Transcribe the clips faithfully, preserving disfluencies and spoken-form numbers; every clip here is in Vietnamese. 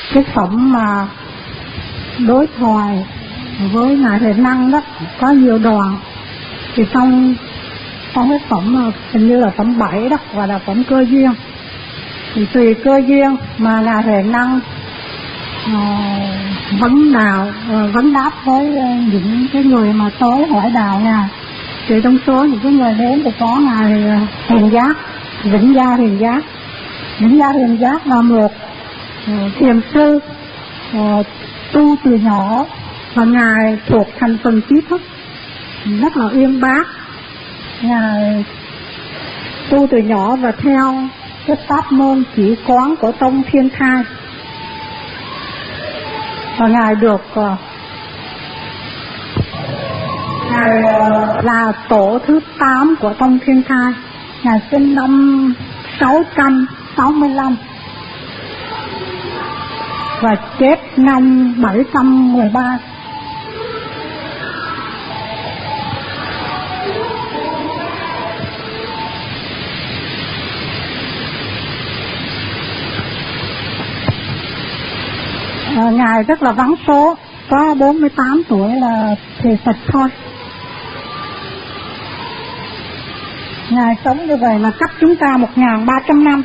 cái phẩm mà đối thoại với ngài Huệ Năng đó có nhiều đoạn, thì trong trong cái phẩm hình như là phẩm bảy đó gọi là phẩm cơ duyên, thì tùy cơ duyên mà ngài Huệ Năng uh, vấn đạo uh, vấn đáp với uh, những cái người mà tới hỏi đạo ngài. Thì trong số những cái người đến thì có ngài uh, Huyền Giác, Vĩnh Gia Huyền Giác. Vĩnh Gia Huyền Giác là một uh, thiền sư uh, tu từ nhỏ, và ngài thuộc thành phần trí thức rất là uyên bác. Ngài tu từ nhỏ và theo cái pháp môn chỉ quán của tông Thiên Thai, và ngài được uh, ngài uh, là tổ thứ tám của tông Thiên Thai. Ngài sinh năm sáu trăm sáu mươi lăm và chết năm bảy trăm mười ba. À, ngài rất là vắng số, có bốn mươi tám tuổi là thì Phật thôi. Ngài sống như vậy là cách chúng ta một nghìn ba trăm năm.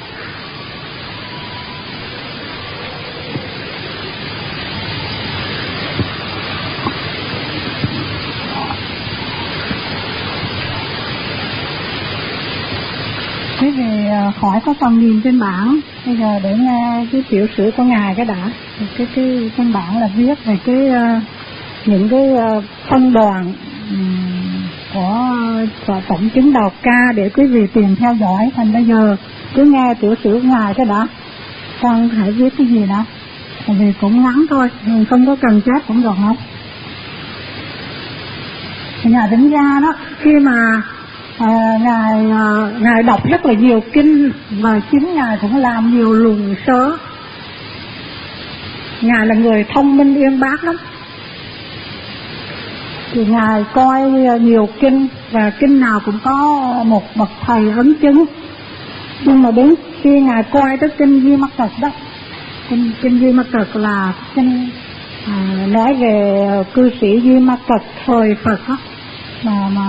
Quý vị khỏi có phần nhìn trên bảng, bây giờ để nghe cái tiểu sử của ngài cái đã. Cái cái trên bảng là viết về cái uh, những cái uh, phân đoạn um, của, của tổng chứng Đào Ca để quý vị tìm theo dõi. Thành bây giờ cứ nghe tiểu sử của ngài cái đã, con hãy viết cái gì đó, tại vì cũng ngắn thôi, mình không có cần chép cũng được không? Ngài Vĩnh Gia đó, khi mà À, ngài à, ngài đọc rất là nhiều kinh, và chính ngài cũng làm nhiều luận sớ. Ngài là người thông minh uyên bác lắm, thì ngài coi nhiều kinh, và kinh nào cũng có một bậc thầy ấn chứng. Nhưng mà đến khi ngài coi tới kinh Duy Mắc Cực đó, kinh, kinh Duy Mắc Cực là kinh à, nói về cư sĩ Duy Mắc Cực thời Phật đó, mà mà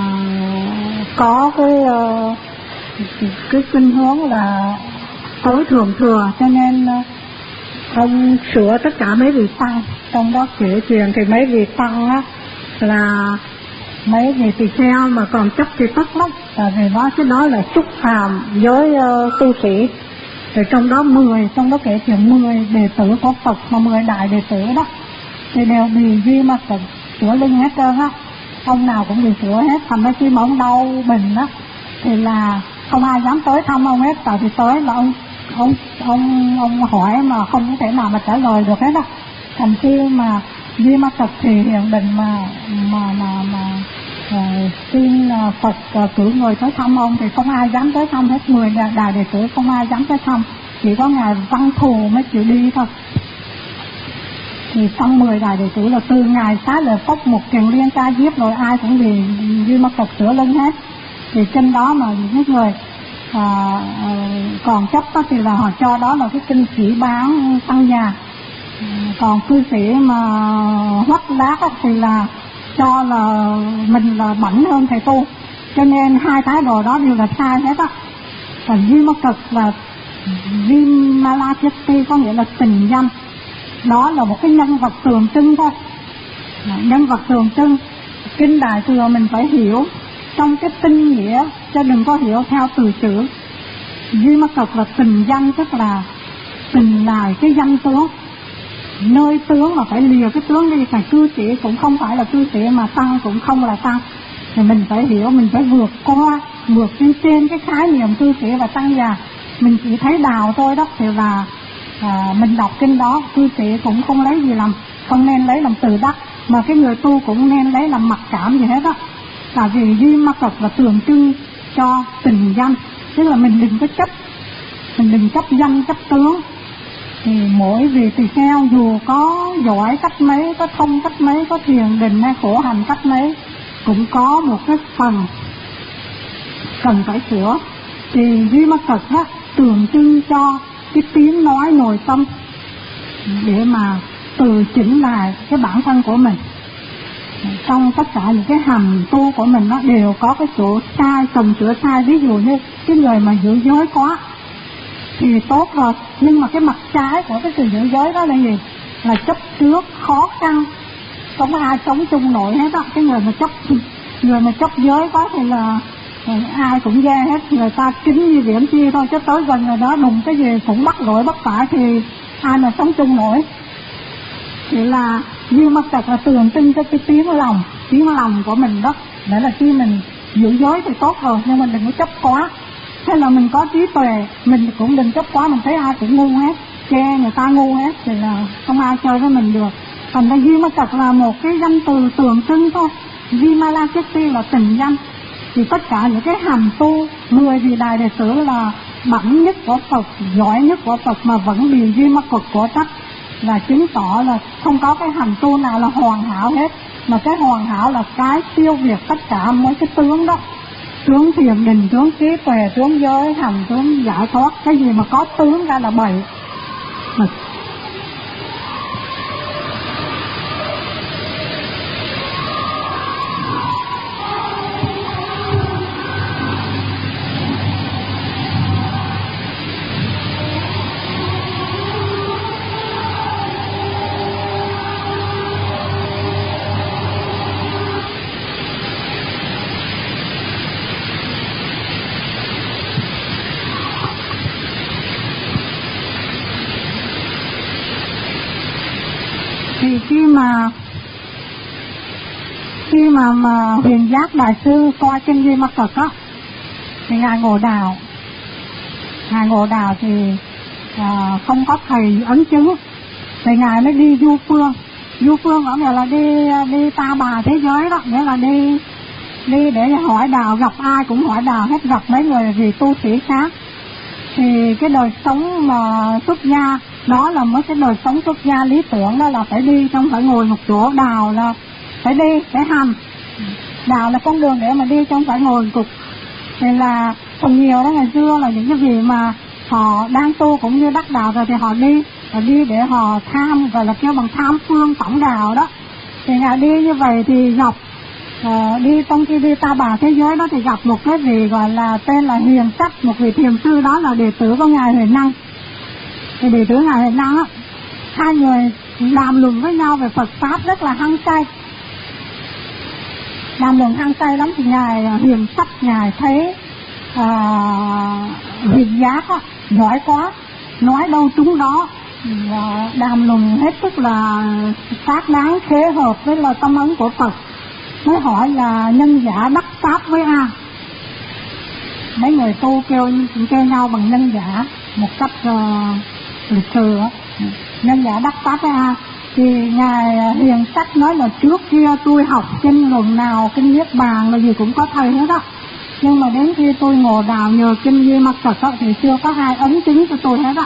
có cái uh, cái khuynh hướng là tối thượng thừa, cho nên uh, ông sửa tất cả mấy vị tăng. Trong đó kể chuyện thì mấy vị tăng á là mấy vị tỳ kheo mà còn chấp thì tất lắm, tại vì nói cái đó là xúc phạm với uh, tu sĩ. Rồi trong đó mười, trong đó kể chuyện mười đệ tử của Phật, mà mười đại đệ tử đó thì đều bị Duy Mắc Cực sửa lưng hết trơn á. Ông nào cũng bị sửa hết, thành ra khi mà ông đau bệnh đó thì là không ai dám tới thăm ông hết, tại vì tới là ông ông ông ông hỏi mà không có thể nào mà trả lời được hết đó. Thành khi mà Duy Mắc Cực thì hiện bệnh mà mà mà mà uh, xin uh, Phật uh, cử người tới thăm ông, thì không ai dám tới thăm hết, mười đại đệ tử không ai dám tới thăm, chỉ có ngài Văn Thù mới chịu đi thôi. Thì trong mười đại đệ tử là từ ngài Xá Lợi Phất một kiền liên ca giết rồi ai cũng vì Duy Mắc Cực sửa lưng hết. Thì trên đó mà những người à, à, còn chấp đó thì là họ cho đó là cái kinh chỉ bán tăng nhà. Còn cư sĩ mà hoắc đát thì là cho là mình là bảnh hơn thầy tu, cho nên hai thái độ đó đều là sai hết á. Còn Duy Mắc Cực là Vimalakirti, có nghĩa là tình danh, đó là một cái nhân vật tượng trưng thôi, nhân vật tượng trưng. Kinh Đại Thừa mình phải hiểu trong cái tinh nghĩa, chứ đừng có hiểu theo từ chữ. Duy Mắc Cực là tình danh, tức là tình lại cái danh tướng, nơi tướng mà phải lìa cái tướng đi. Phải cư sĩ cũng không phải là cư sĩ, mà tăng cũng không là tăng. Thì mình phải hiểu, mình phải vượt qua, vượt lên trên cái khái niệm cư sĩ và tăng già. Mình chỉ thấy đạo thôi đó, thì là à, mình đọc kinh đó, cư sĩ cũng không lấy gì làm, không nên lấy làm từ đắc, mà cái người tu cũng nên lấy làm mặc cảm gì hết đó. Tại vì Duy Mắc Cực là tượng trưng cho tình danh, tức là mình đừng có chấp, mình đừng chấp danh chấp tướng. Thì mỗi vị tỳ kheo dù có giỏi cách mấy, có thông cách mấy, có thiền định hay khổ hành cách mấy, cũng có một cái phần cần phải sửa. Thì Duy Mắc Cực đó tượng trưng cho cái tiếng nói nội tâm, để mà từ chỉnh lại cái bản thân của mình. Trong tất cả những cái hành tu của mình nó đều có cái chỗ sai, cần sửa sai. Ví dụ như cái người mà giữ giới quá thì tốt rồi, nhưng mà cái mặt trái của cái sự giữ giới đó là gì? Là chấp trước, khó khăn, không có ai sống chung nổi hết đó. Cái người mà chấp người mà chấp giới quá thì là ai cũng ghê hết, người ta kính như viễn chi thôi, chứ tới gần người đó đụng cái gì cũng bắt lỗi bắt phải thì ai mà sống chung nổi. Thì là duy mắc tật là tượng trưng cho cái tiếng lòng, tiếng lòng của mình đó. Để là khi mình giữ giới thì tốt rồi, nhưng mình đừng có chấp quá. Thế là mình có trí tuệ, mình cũng đừng chấp quá. Mình thấy ai cũng ngu hết, chê người ta ngu hết thì là không ai chơi với mình được. Còn cái duy mắc tật là một cái danh từ tượng trưng thôi. Vimalakirti là tình danh. Thì tất cả những cái hành tu mười vị đại đệ tử là bẩm nhất của Phật, giỏi nhất của Phật mà vẫn bị duy mắc tật của trách, là chứng tỏ là không có cái hành tu nào là hoàn hảo hết. Mà cái hoàn hảo là cái tiêu diệt tất cả mấy cái tướng đó, tướng thiền định, tướng trí tuệ, tướng giới hành, tướng giải thoát. Cái gì mà có tướng ra là bậy. Thì khi mà khi mà mà Huyền Giác Đại sư coi kinh Duy Mắc Tật á, thì ngài Ngộ Đào, ngài Ngộ Đào thì à, không có thầy ấn chứng, thì ngài mới đi du phương. Du phương có nghĩa là đi đi ta bà thế giới đó, nghĩa là đi đi để hỏi đạo, gặp ai cũng hỏi đạo hết, gặp mấy người vì tu sĩ khác. Thì cái đời sống mà xuất gia đó là mới cái đời sống xuất gia lý tưởng, đó là phải đi, không phải ngồi một chỗ. Đào là phải đi, phải hành. Đào là con đường để mà đi, không phải ngồi cục. Thì là phần nhiều đó ngày xưa là những cái gì mà họ đang tu cũng như đắc đạo rồi thì họ đi, họ đi để họ tham, gọi là kêu bằng tham phương tổng đạo đó. Thì ngài đi như vậy thì gặp À, đi trong khi đi ta bà thế giới đó thì gặp một cái vị gọi là tên là Hiền Sách, một vị thiền sư, đó là đệ tử của ngài Huệ Năng. Thì đệ tử ngài Huệ Năng á, hai người đàm luận với nhau về Phật pháp rất là hăng say, đàm luận hăng say lắm. Thì ngài Hiền Sách ngài thấy à, Hiền Giác á, giỏi quá, nói đâu trúng đó, và đàm luận hết sức là xác đáng, khế hợp với là tâm ấn của Phật. Mới hỏi là nhân giả đắc pháp với A. Mấy người tu kêu kêu nhau bằng nhân giả một cách uh, lịch sử đó. Nhân giả đắc pháp với A. Thì ngài Hiền Sách nói là trước kia tôi học kinh luận nào, kinh Niết Bàn là gì cũng có thầy hết đó, nhưng mà đến khi tôi Ngộ Đạo nhờ kinh Duy Mắc Tật thì chưa có ai ấn chứng cho tôi hết đó.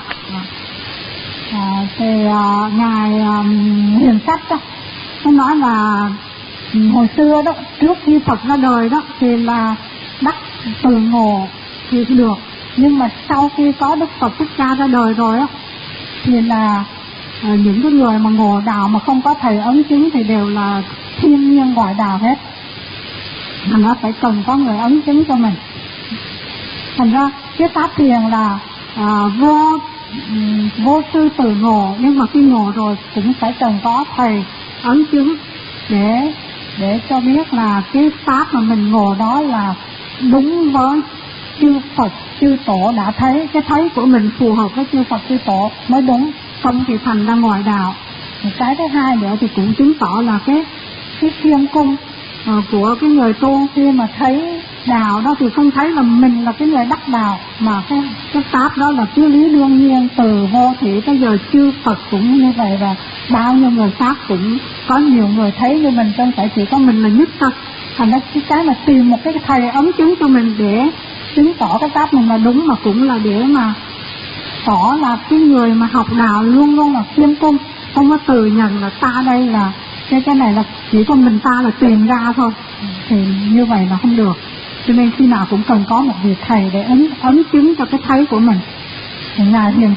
À, thì uh, ngài um, Hiền Sách đó nó nói là hồi xưa đó, trước khi Phật ra đời đó thì là đắc từ ngộ thì được, nhưng mà sau khi có Đức Phật Thích Ca ra đời rồi á thì là à, những cái người mà ngộ đạo mà không có thầy ấn chứng thì đều là thiên nhiên ngoại đạo hết. Thành ra phải cần có người ấn chứng cho mình. Thành ra cái pháp thiền là à, vô vô sư tự ngộ, nhưng mà khi ngộ rồi cũng phải cần có thầy ấn chứng để để cho biết là cái pháp mà mình ngộ đó là đúng với chư Phật chư Tổ đã thấy, cái thấy của mình phù hợp với chư Phật chư Tổ mới đúng, không thì thành ra ngoại đạo. Cái thứ hai nữa thì cũng chứng tỏ là cái cái thiên cung uh, của cái người tu khi mà thấy đạo đó thì không thấy là mình là cái người đắc đạo, mà cái cái pháp đó là cái lý đương nhiên từ vô thủy tới giờ chư Phật cũng như vậy, và bao nhiêu người khác cũng có nhiều người thấy như mình, không phải chỉ có mình là nhất thôi. Thành ra cái cái mà tìm một cái thầy ấn chứng cho mình để chứng tỏ cái pháp mình là đúng, mà cũng là để mà tỏ là cái người mà học đạo luôn luôn là thiên cung, không có từ nhận là ta đây là cái cái này là chỉ có mình ta là tìm ra thôi, thì như vậy là không được. Cho nên khi nào cũng cần có một vị thầy để ấn ấn chứng cho cái thấy của mình. Thì ngài Hiền Sách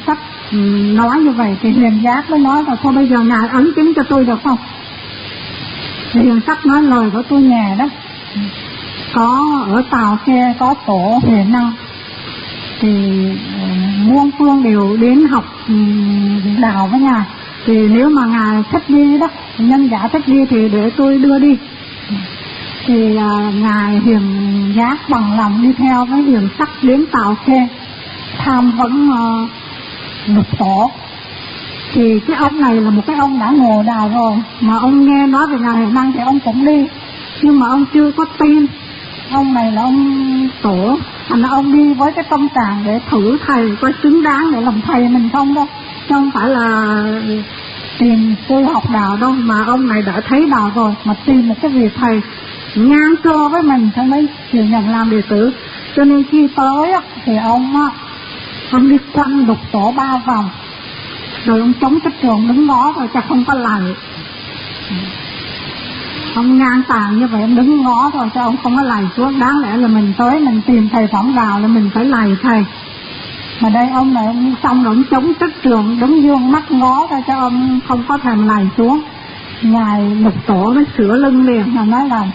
nói như vậy thì Hiền Giác mới nói là thôi bây giờ ngài ấn chứng cho tôi được không? Thì Hiền Sắc nói lời của tôi nghe đó, có ở Tàu Xe có tổ Huệ Năng thì muôn phương đều đến học đạo với ngài, thì nếu mà ngài thích đi đó, nhân giả thích đi thì để tôi đưa đi. Thì uh, ngài Hiền Giác bằng lòng đi theo với Hiền Sắc đến Tàu Xe tham vấn uh, lục tổ. Thì cái ông này là một cái ông đã ngộ đạo rồi, mà ông nghe nói về ngài Huệ Năng thì ông cũng đi, nhưng mà ông chưa có tin. Ông này là ông tổ, thành ra ông đi với cái tâm trạng để thử thầy coi xứng đáng để làm thầy mình không đâu, chứ không phải là tìm tôi học đạo đâu, mà ông này đã thấy đạo rồi mà tìm một cái vị thầy ngang cơ với mình thì mới chịu nhận làm đệ tử. Cho nên khi tới thì ông ông đi quanh lục tổ ba vòng, rồi ông chống cái trường đứng ngó rồi chắc không có lạy. Ông ngang tàn như vậy, ông đứng ngó thôi cho ông không có lạy xuống. Đáng lẽ là mình tới mình tìm thầy phỏng đạo là mình phải lạy thầy, mà đây ông này ông xong rồi ông chống chất trường đứng dương mắt ngó ra cho ông không có thèm lạy xuống. Ngài lục tổ mới sửa lưng liền và nói là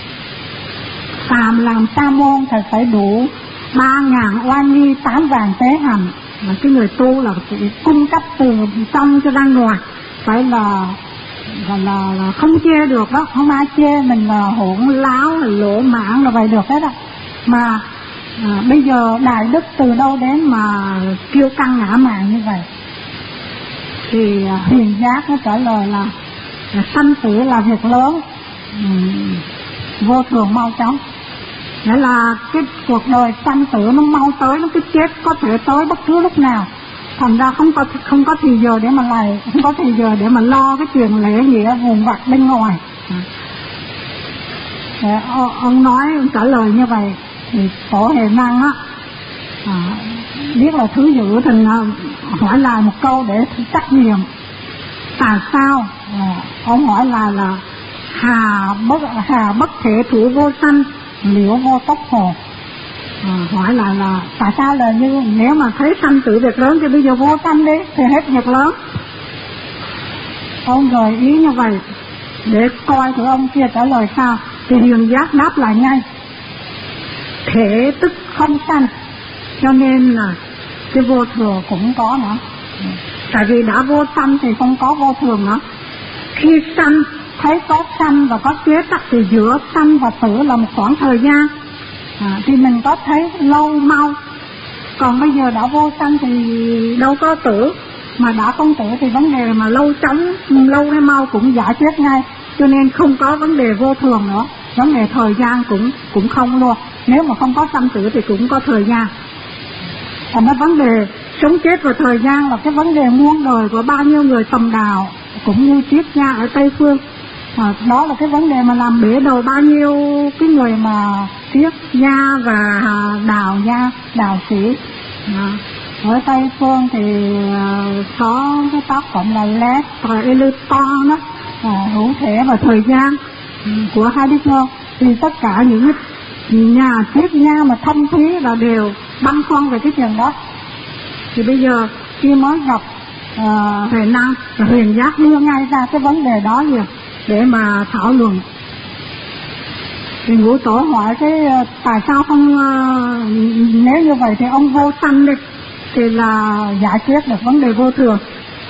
phàm làm sa môn thì phải đủ ba ngàn oan nghi tám vàng tế hành, mà cái người tu là phải cung cấp từ trong cho ra ngoài, phải là là, là, là không chê được đó, không ai chê mình là hỗn láo là lỗ mãn là vậy được hết á. Mà à, bây giờ đại đức từ đâu đến mà kiêu căng ngã mạn như vậy? Thì à, Hiền Giác nó trả lời là, là sanh tử là việc lớn, uhm, vô thường mau chóng. Nghĩa là cái cuộc đời sanh tử nó mau tới, nó cái chết có thể tới bất cứ lúc nào. Thành ra không có không có thì giờ để mà lạy, không có thì giờ để mà lo cái chuyện lễ nghĩa vùng vặt bên ngoài. Để ông nói, ông trả lời như vậy thì tổ Huệ Năng á à, biết là thứ dữ thì hỏi lại một câu để trách nhiệm. Tại sao à, ông hỏi là là hà bất hà bất thể thủ vô sanh, liễu vô tốc hồ. À, hỏi lại là tại sao là như nếu mà thấy sanh tử việc lớn thì bây giờ vô sanh đi thì hết việc lớn. Ông gợi ý như vậy để coi thử ông kia trả lời sao. Thì Hiền Giác đáp lại ngay, thể tức không sanh, cho nên là cái vô thường cũng có nữa. Tại vì đã vô sanh thì không có vô thường nữa. Khi sanh thấy có sanh và có chết thì giữa sanh và tử là một khoảng thời gian. À, thì mình có thấy lâu mau, còn bây giờ đã vô sanh thì đâu có tử, mà đã không tử thì vấn đề mà lâu chóng lâu hay mau cũng giải quyết ngay, cho nên không có vấn đề vô thường nữa. Vấn đề thời gian cũng cũng không luôn, nếu mà không có sanh tử thì cũng có thời gian. Còn cái vấn đề sống chết và thời gian là cái vấn đề muôn đời của bao nhiêu người tầm đạo cũng như triết gia ở Tây Phương. À, đó là cái vấn đề mà làm bể đầu bao nhiêu cái người mà triết gia và đạo gia, đạo sĩ. À, ở Tây Phương thì uh, có cái tác phẩm là Lét và Elyton đó, à, hữu thể và thời gian um, của Heidegger. Thì tất cả những nhà triết gia mà thâm thúy là đều băn khoăn về cái chuyện đó. Thì bây giờ khi mới gặp uh, Huệ Năng, Hiền Giác đưa ngay ra cái vấn đề đó liền để mà thảo luận. Thì Ngũ Tổ hỏi cái tại sao không uh, nếu như vậy thì ông vô sanh đi thì là giải quyết được vấn đề vô thường.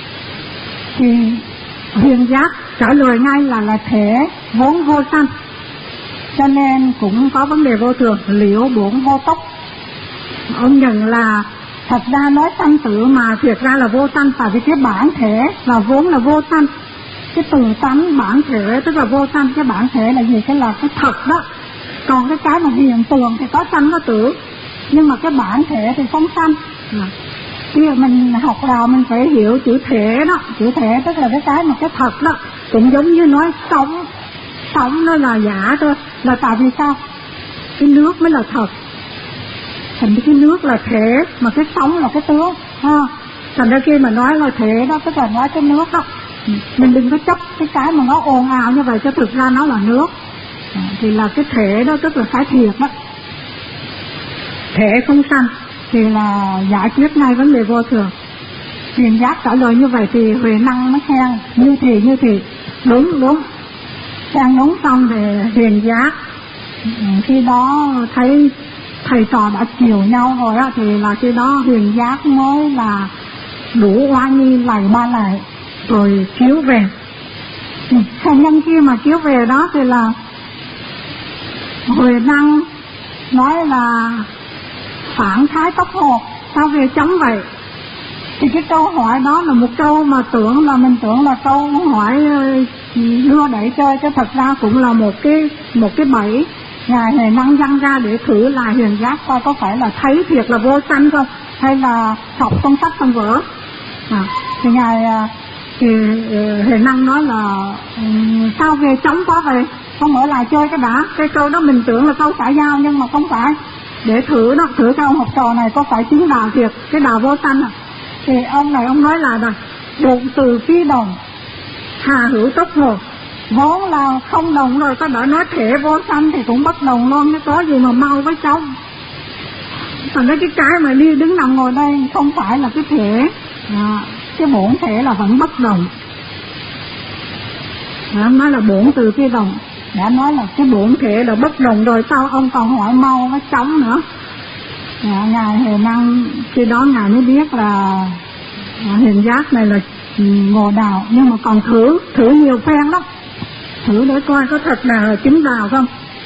Thì Hiền Giác trả lời ngay là là thể vốn vô sanh, cho nên cũng có vấn đề vô thường, liễu bổn vô tốc. Ông nhận là thật ra nói sanh tử mà thiệt ra là vô sanh, tại vì cái bản thể là vốn là vô sanh. Cái từ tánh bản thể tức là vô sanh, cái bản thể là gì? Cái là cái thật đó. Còn cái cái mà hiện tượng thì có sanh có tử, nhưng mà cái bản thể thì không sanh. Khi mà mình học đạo mình phải hiểu chữ thể đó. Chữ thể tức là cái cái mà cái thật đó. Cũng giống như nói sống, sống nó là giả thôi. Là tại vì sao? Cái nước mới là thật, thành cái nước là thể, mà cái sống là cái tướng ha. Thành ra khi mà nói là thể đó tức là nói cái nước đó. Mình đừng có chấp cái cái mà nó ồn ào như vậy, cho thực ra nó là nước. À, thì là cái thể đó tức là cái thiệt đó. Thể không sanh thì là giải quyết ngay vấn đề vô thường. Hiền Giác trả lời như vậy thì Huệ Năng mới khen như thì như thì đúng đúng. Khen đúng xong thì Hiền Giác khi đó thấy thầy trò đã chiều nhau rồi á, thì là khi đó Hiền Giác mới là đủ oai nghi lạy ba lại rồi chiếu về. Thành nhân kia mà chiếu về đó thì là Huệ Năng nói là phản thái tóc hột, sao về chấm vậy? Thì cái câu hỏi đó là một câu mà tưởng là mình tưởng là câu hỏi đưa đẩy chơi, chứ thật ra cũng là một cái một cái bẫy Ngài Huệ Năng văng ra để thử là Hiền Giác coi có phải là thấy thiệt là vô sanh không, hay là đọc trong sách trong vở. À, thì Ngài thì Huệ Năng nói là sao về chấm quá vậy, không ở lại chơi cái đã. Cái câu đó mình tưởng là câu xã giao nhưng mà không phải, để thử đó, thử cái ông học trò này có phải chứng đạo thiệt, cái đạo vô sanh à. Thì ông này ông nói là rồi bụng từ phi đồng, hà hữu tốc hồ, vốn là không đồng rồi, có đã nói thể vô sanh thì cũng bất đồng luôn, nó có gì mà mau với cháu. Còn cái cái mà đi đứng nằm ngồi đây không phải là cái thể, à, cái bổn thể là vẫn bất đồng. Đã nói là bổn từ phi đồng, đã nói là cái bổn thể là bất đồng rồi, sao ông còn hỏi mau với chóng nữa. À, Ngài Huệ Năng khi đó Ngài mới biết là à, Hiền Giác này là ngộ đạo, nhưng mà còn thử thử nhiều phen lắm, thử để coi có thật là chứng đạo không.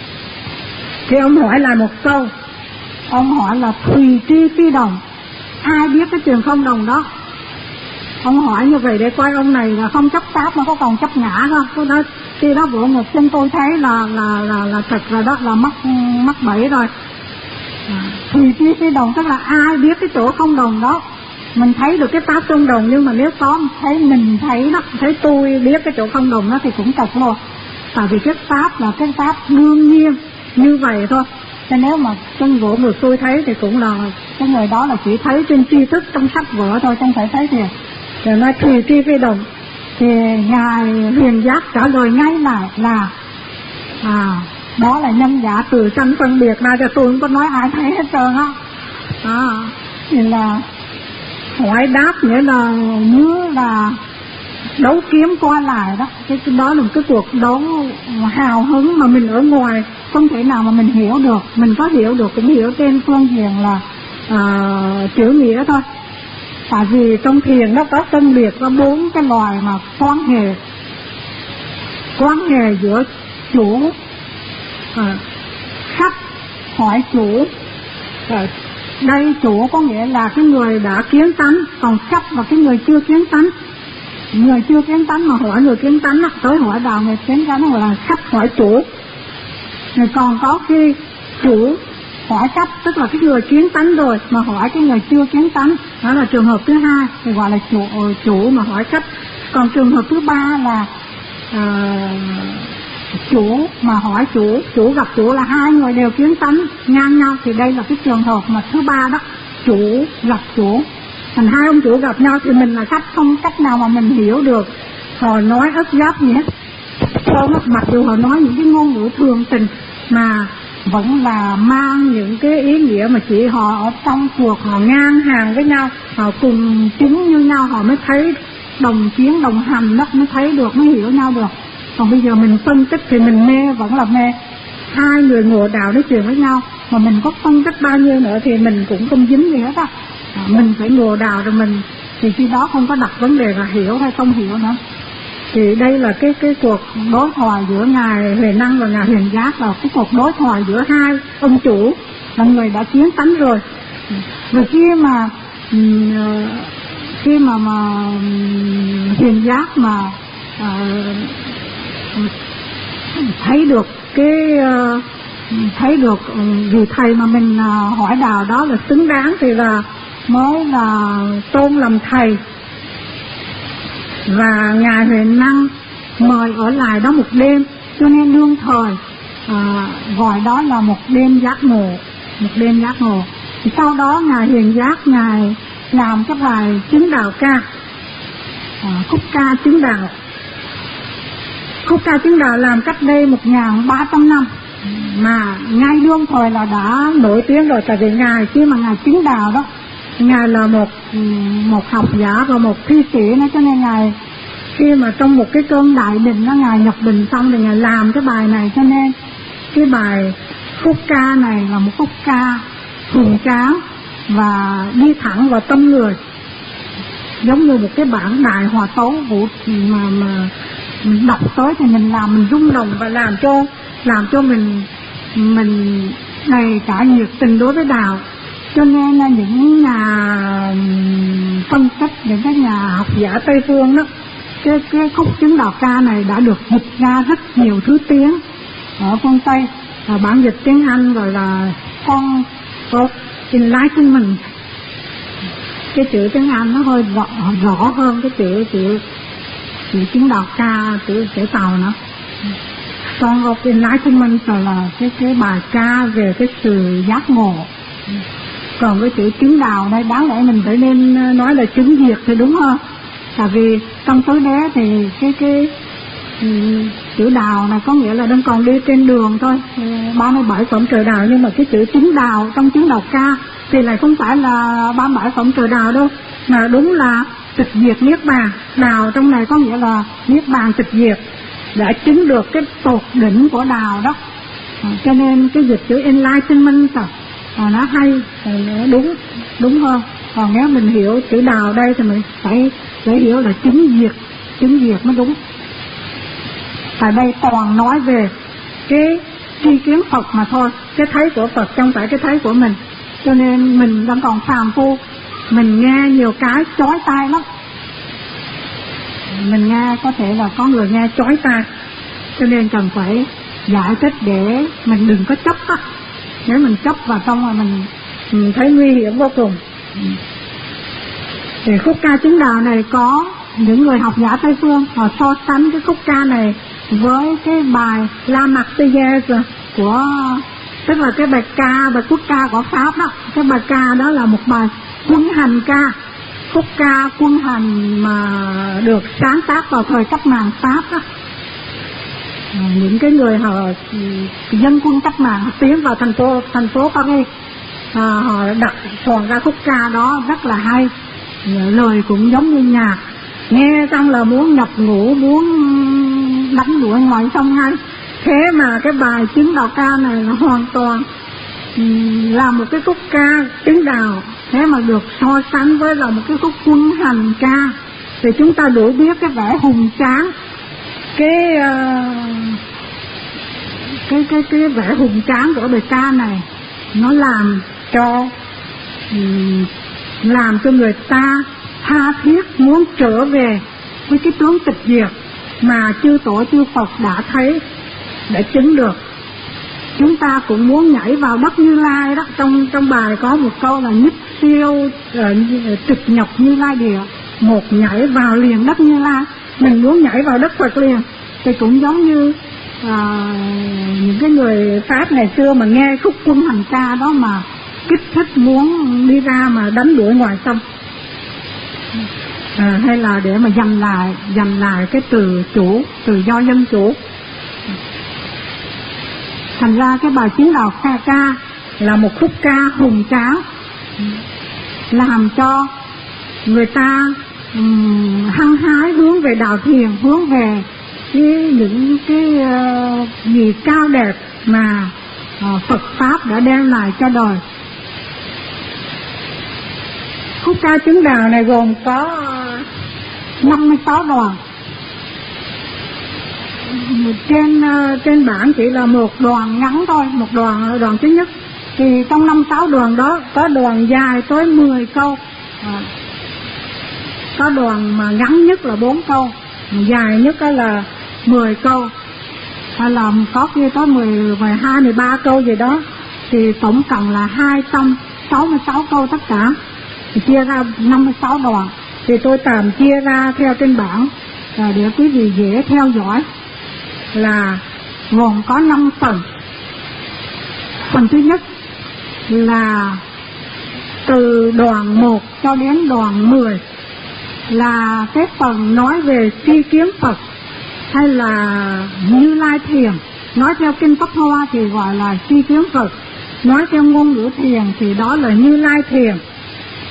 Thì ông hỏi lại một câu, ông hỏi là thùy tri phi đồng, ai biết cái trường không đồng đó. Ông hỏi như vậy để coi ông này là không chấp pháp mà có còn chấp ngã không. Tôi nói khi đó bộ ngực chân tôi thấy là là là là thật rồi đó, là mắc mắc bẫy rồi. À, thùy tri phi đồng tức là ai biết cái chỗ không đồng đó. Mình thấy được cái pháp không đồng, nhưng mà nếu có thấy mình thấy đó, thấy tôi biết cái chỗ không đồng đó thì cũng thật luôn. Tại vì cái pháp là cái pháp đương nhiên như vậy thôi. Cho nếu mà chân vỗ ngược tôi thấy thì cũng là cái người đó là chỉ thấy trên tri thức trong sách vở thôi, không phải thấy thiệt. Rồi nói thùy tri phi đồng thì Ngài Hiền Giác trả lời ngay lại là à đó là nhân giả từ sanh phân biệt ra, cho tôi không có nói ai thấy hết trơn á. À, thì là hỏi đáp nghĩa là như là đấu kiếm qua lại đó. Cái đó là một cái cuộc đấu hào hứng mà mình ở ngoài không thể nào mà mình hiểu được. Mình có hiểu được cũng hiểu trên phương diện là uh, chữ nghĩa thôi. Tại vì trong thiền nó có phân biệt có bốn cái loài mà quan hệ quan hệ giữa chủ, à, khách hỏi chủ. Rồi đây chủ có nghĩa là cái người đã kiến tánh, còn khách là cái người chưa kiến tánh. Người chưa kiến tánh mà hỏi người kiến tánh, tới hỏi đạo người kiến tánh gọi là khách hỏi chủ. Rồi còn có khi chủ hỏi khách, tức là cái người kiến tánh rồi mà hỏi cái người chưa kiến tánh, đó là trường hợp thứ hai, thì gọi là chủ chủ mà hỏi khách. Còn trường hợp thứ ba là uh, chủ mà hỏi chủ, chủ gặp chủ là hai người đều kiến tánh ngang nhau, thì đây là cái trường hợp mà thứ ba đó, chủ gặp chủ. Thành hai ông chủ gặp nhau thì mình là khách, không cách nào mà mình hiểu được họ nói ấp giáp gì hết. Không, mặc dù họ nói những cái ngôn ngữ thường tình mà vẫn là mang những cái ý nghĩa mà chỉ họ ở trong cuộc họ ngang hàng với nhau, họ cùng chứng như nhau, họ mới thấy đồng chiến đồng hành đó, mới thấy được, mới hiểu nhau được. Còn bây giờ mình phân tích thì mình mê vẫn là mê. Hai người ngộ đạo nói chuyện với nhau mà mình có phân tích bao nhiêu nữa thì mình cũng không dính gì hết á. À, mình phải ngộ đạo rồi mình thì khi đó không có đặt vấn đề là hiểu hay không hiểu nữa. Thì đây là cái cái cuộc đối thoại giữa Ngài Huệ Năng và Ngài Hiền Giác, là cái cuộc đối thoại giữa hai ông chủ là người đã kiến tánh rồi. Rồi khi mà khi mà mà Hiền Giác mà uh, thấy được cái uh, thấy được vì thầy mà mình uh, hỏi đạo đó là xứng đáng thì là mới là tôn làm thầy. Và Ngài Huệ Năng mời ở lại đó một đêm, cho nên đương thời à, gọi đó là một đêm giác ngộ, một đêm giác ngộ. Thì sau đó Ngài Hiền Giác Ngài làm cái bài chứng đạo ca, à, khúc ca chứng đạo. Khúc ca chứng đạo làm cách đây một nghìn ba trăm năm, mà ngay đương thời là đã nổi tiếng rồi. Tại vì Ngài khi mà Ngài chứng đạo đó Ngài là một một học giả và một thi sĩ đó, cho nên Ngài khi mà trong một cái cơn đại định đó, Ngài nhập định xong thì Ngài làm cái bài này, cho nên cái bài khúc ca này là một khúc ca hùng tráng và đi thẳng vào tâm người, giống như một cái bản đại hòa tấu vũ mà mà mình đọc tới thì mình làm mình rung động và làm cho làm cho mình mình đầy cả nhiệt tình đối với đạo. Cho nên là những nhà phân tích, những cái nhà học giả Tây phương đó, cái cái khúc chứng đạo ca này đã được dịch ra rất nhiều thứ tiếng ở phương Tây, và bản dịch tiếng Anh gọi là Song of Enlightenment. Cái chữ tiếng Anh nó hơi rõ, rõ hơn cái chữ chữ chữ chứng đạo ca, chữ chữ tàu nữa. Song of Enlightenment là cái cái bài ca về cái sự giác ngộ. Còn cái chữ chứng đạo đây đáng lẽ mình phải nên nói là chứng diệt thì đúng hơn. Tại vì trong tứ đế thì cái cái chữ đào này có nghĩa là đang còn đi trên đường thôi, ba mươi bảy phẩm trời đào, nhưng mà cái chữ chứng đào trong chứng đạo ca thì lại không phải là ba mươi bảy phẩm trời đào đâu, mà đúng là tịch diệt niết bàn. Đào trong này có nghĩa là niết bàn tịch diệt, đã chứng được cái tột đỉnh của đào đó. À, cho nên cái dịch chữ enlightenment à, à, nó hay, nó đúng đúng hơn. Còn nếu mình hiểu chữ đào đây thì mình phải phải hiểu là chứng diệt, chứng diệt mới đúng. Tại đây toàn nói về cái tri kiến Phật mà thôi, cái thấy của Phật không phải cái thấy của mình. Cho nên mình đang còn phàm phu, mình nghe nhiều cái chói tai lắm. Mình nghe có thể là có người nghe chói tai, cho nên cần phải giải thích để mình đừng có chấp á. Nếu mình chấp vào trong rồi mình, mình thấy nguy hiểm vô cùng. Thì khúc ca chứng đạo này có những người học giả Tây phương họ so sánh cái khúc ca này với cái bài La Marseillaise của, tức là cái bài ca, bài quốc ca của Pháp đó. Cái bài ca đó là một bài quân hành ca, khúc ca quân hành mà được sáng tác vào thời cách mạng Pháp đó. À, những cái người họ dân quân cách mạng tiến vào thành phố thành phố Paris, à, họ đặt soạn ra khúc ca đó rất là hay, lời cũng giống như nhạc, nghe xong là muốn nhập ngũ, muốn đánh đuổi ngoài sông ngay. Thế mà cái bài chứng đạo ca này là hoàn toàn là một cái khúc ca chứng đạo, thế mà được so sánh với là một cái khúc quân hành ca, thì chúng ta đủ biết cái vẻ hùng tráng, cái uh, cái cái cái vẻ hùng tráng của bài ca này, nó làm cho um, làm cho người ta tha thiết muốn trở về với cái tướng tịch diệt mà chư tổ chư Phật đã thấy, đã chứng được. Chúng ta cũng muốn nhảy vào đất Như Lai đó. Trong trong bài có một câu là nhất siêu uh, trực nhập Như Lai địa, một nhảy vào liền đất Như Lai. Mình muốn nhảy vào đất Phật liền. Thì cũng giống như uh, những cái người Pháp ngày xưa mà nghe khúc quân hành ca đó mà kích thích muốn đi ra mà đánh đuổi ngoài sông, à, hay là để mà giành lại giành lại cái từ chủ, tự do dân chủ. Thành ra cái bài chứng đạo ca ca là một khúc ca hùng tráng, làm cho người ta um, hăng hái hướng về đạo thiền, hướng về cái, những cái uh, gì cao đẹp mà uh, Phật Pháp đã đem lại cho đời. Khúc ca chứng đạo này gồm có năm mươi sáu đoạn. Trên trên bảng chỉ là một đoạn ngắn thôi, một đoạn đoạn thứ nhất. Thì trong năm sáu đoạn đó có đoạn dài tới mười câu, à, có đoạn mà ngắn nhất là bốn câu, dài nhất đó là mười câu, hay là có kia có mười, mười hai, mười ba câu gì đó. Thì tổng cộng là hai trăm sáu mươi sáu câu tất cả, thì chia ra năm mươi sáu đoạn. Thì tôi tạm chia ra theo trên bảng à, để quý vị dễ theo dõi, là gồm có năm phần. Phần thứ nhất là từ đoạn một cho đến đoạn mười là cái phần nói về tri kiến Phật hay là Như Lai thiền. Nói theo kinh Pháp Hoa thì gọi là tri kiến Phật, nói theo ngôn ngữ thiền thì đó là Như Lai thiền.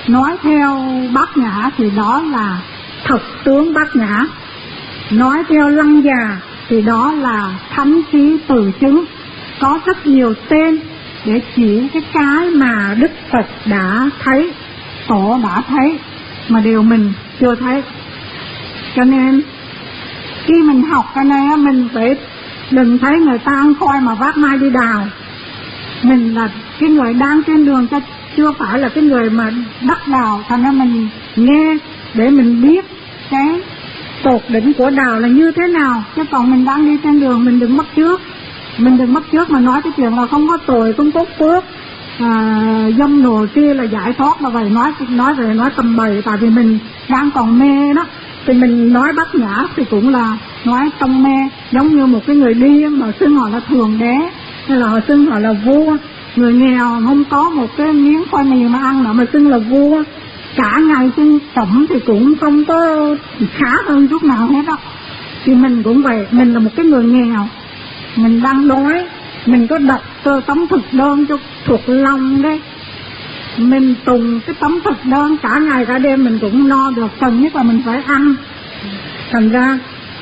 Nói theo Bát Nhã thì đó là thực tướng Bát Nhã. Nói theo Lăng Già thì đó là thánh trí từ chứng. Có rất nhiều tên để chỉ cái cái mà Đức Phật đã thấy, Tổ đã thấy, mà điều mình chưa thấy. Cho nên khi mình học cái này mình phải đừng thấy người ta ăn khoai mà vác mai đi đào. Mình là cái người đang trên đường, cho chưa phải là cái người mà đắc đào. Thành ra mình nghe để mình biết cái tột đỉnh của đào là như thế nào. Chứ còn mình đang đi trên đường mình đừng mất trước. Mình đừng mất trước mà nói cái chuyện là không có tội, không tốt phước, à, dâm đồ kia là giải thoát là vậy. Nói nói về nói tầm bậy. Tại vì mình đang còn mê đó, thì mình nói Bát Nhã thì cũng là nói trong mê. Giống như một cái người điên mà xưng họ là thượng đế, hay là họ xưng họ là vua. Người nghèo không có một cái miếng khoai mì mà ăn nữa mà xưng là vua. Cả ngày xưng tẩm thì cũng không có khá hơn chút nào hết đó. Thì mình cũng vậy, mình là một cái người nghèo, mình đang đói, mình có đọc tờ tấm thực đơn cho thuộc lòng đấy. Mình tùng cái tấm thực đơn cả ngày cả đêm mình cũng no được, cần nhất là mình phải ăn. Thành ra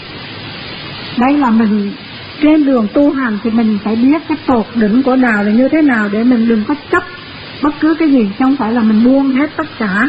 đây là mình trên đường tu hành thì mình phải biết cái tột đỉnh của đạo là như thế nào, để mình đừng có chấp bất cứ cái gì. Không phải là mình buông hết tất cả.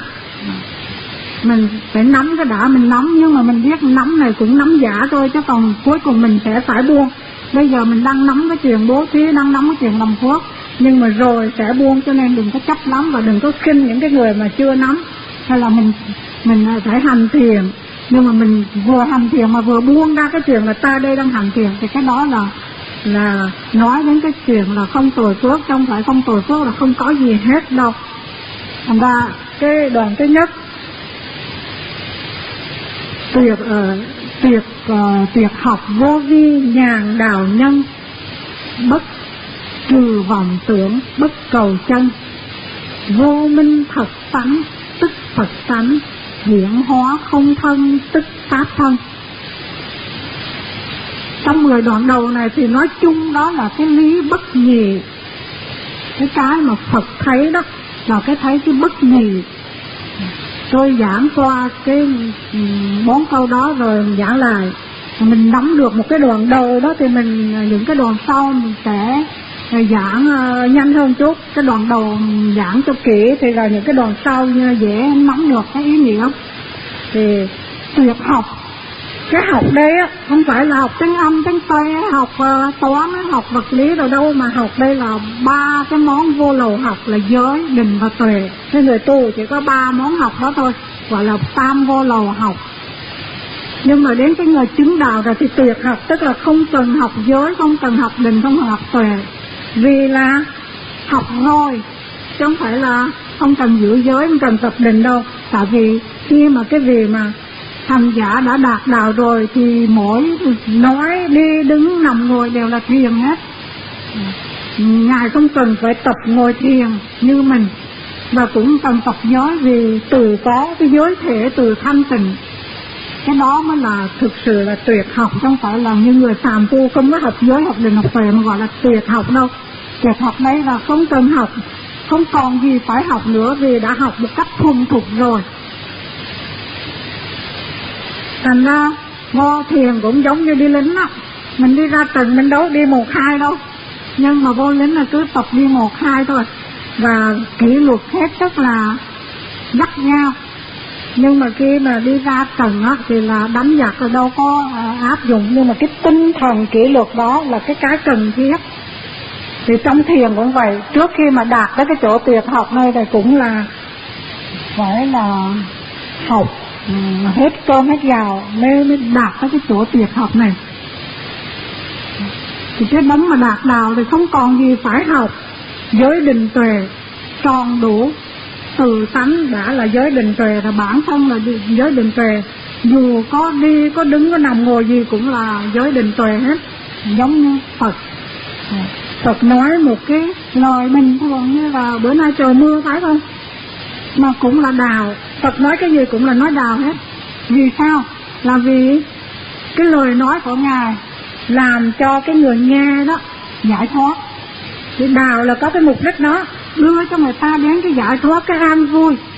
Mình phải nắm cái đã, mình nắm, nhưng mà mình biết nắm này cũng nắm giả thôi, chứ còn cuối cùng mình sẽ phải buông. Bây giờ mình đang nắm cái chuyện bố thí, đang nắm cái chuyện làm phước, nhưng mà rồi sẽ buông. Cho nên đừng có chấp lắm và đừng có khinh những cái người mà chưa nắm. Hay là mình mình phải hành thiền, nhưng mà mình vừa hành thiền mà vừa buông ra cái chuyện là ta đây đang hành thiền, thì cái đó là là nói đến cái chuyện là không tội phước. Không phải không tội phước là không có gì hết đâu. Thành ra cái đoạn thứ nhất, tuyệt uh, tuyệt uh, tuyệt học vô vi nhàn đạo nhân, bất trừ vọng tưởng, bất cầu chân, vô minh thật tánh tức Phật tánh, hiển hóa không thân tức pháp thân. Trong mười đoạn đầu này thì nói chung đó là cái lý bất nhì. Cái cái mà Phật thấy đó là cái thấy cái bất nhì. Tôi giảng qua cái bốn câu đó rồi mình giảng lại. Mình nắm được một cái đoạn đầu đó thì mình những cái đoạn sau mình sẽ giảng uh, nhanh hơn chút. Cái đoạn đầu giảng cho kỹ thì là những cái đoạn sau dễ nắm được cái ý nghĩa. Thì tuyệt học, cái học đây á không phải là học tiếng Anh, tiếng Tây, học uh, toán, học vật lý rồi đâu, mà học đây là ba cái món vô lậu học là giới, định và tuệ. Cái người tu chỉ có ba món học đó thôi, gọi là tam vô lậu học. Nhưng mà đến cái người chứng đạo rồi thì tuyệt học, tức là không cần học giới, không cần học định, không cần học tuệ. Vì là học rồi, chứ không phải là không cần giữ giới, không cần tập định đâu. Tại vì khi mà cái vị mà hành giả đã đạt đạo rồi thì mỗi nói, đi, đứng, nằm, ngồi đều là thiền hết. Ngài không cần phải tập ngồi thiền như mình, và cũng cần tập giới, vì từ có cái giới thể từ thanh tịnh. Cái đó mới là thực sự là tuyệt học, chứ không phải là như người phàm phu không có học giới, học định, học tuệ mà gọi là tuyệt học đâu. Tuyệt học đấy là không cần học, không còn gì phải học nữa, vì đã học một cách thuần thục rồi. Thành ra vô thiền cũng giống như đi lính á, mình đi ra trận mình đâu đi một hai đâu, nhưng mà vô lính là cứ tập đi một hai thôi, và kỷ luật hết sức là gắt gao. Nhưng mà khi mà đi ra trận á thì là đánh giặc rồi đâu có à, áp dụng, nhưng mà cái tinh thần kỷ luật đó là cái cái cần thiết. Thì trong thiền cũng vậy, trước khi mà đạt tới cái chỗ tuyệt học này thì cũng là phải là học hết cơm hết gạo mới mới đạt tới cái chỗ tuyệt học này. Thì cái đấng mà đạt đạo thì không còn gì phải học, giới định tuệ tròn đủ, từ tánh đã là giới định tuệ, là bản thân là giới định tuệ. Dù có đi, có đứng, có nằm, ngồi gì cũng là giới định tuệ hết. Giống như Phật, Phật nói một cái lời bình thường như là bữa nay trời mưa phải không, mà cũng là đạo. Phật nói cái gì cũng là nói đạo hết. Vì sao? Là vì cái lời nói của Ngài làm cho cái người nghe đó giải thoát. Thì đạo là có cái mục đích đó, đưa cho người ta đến cái giải thoát, cái an vui.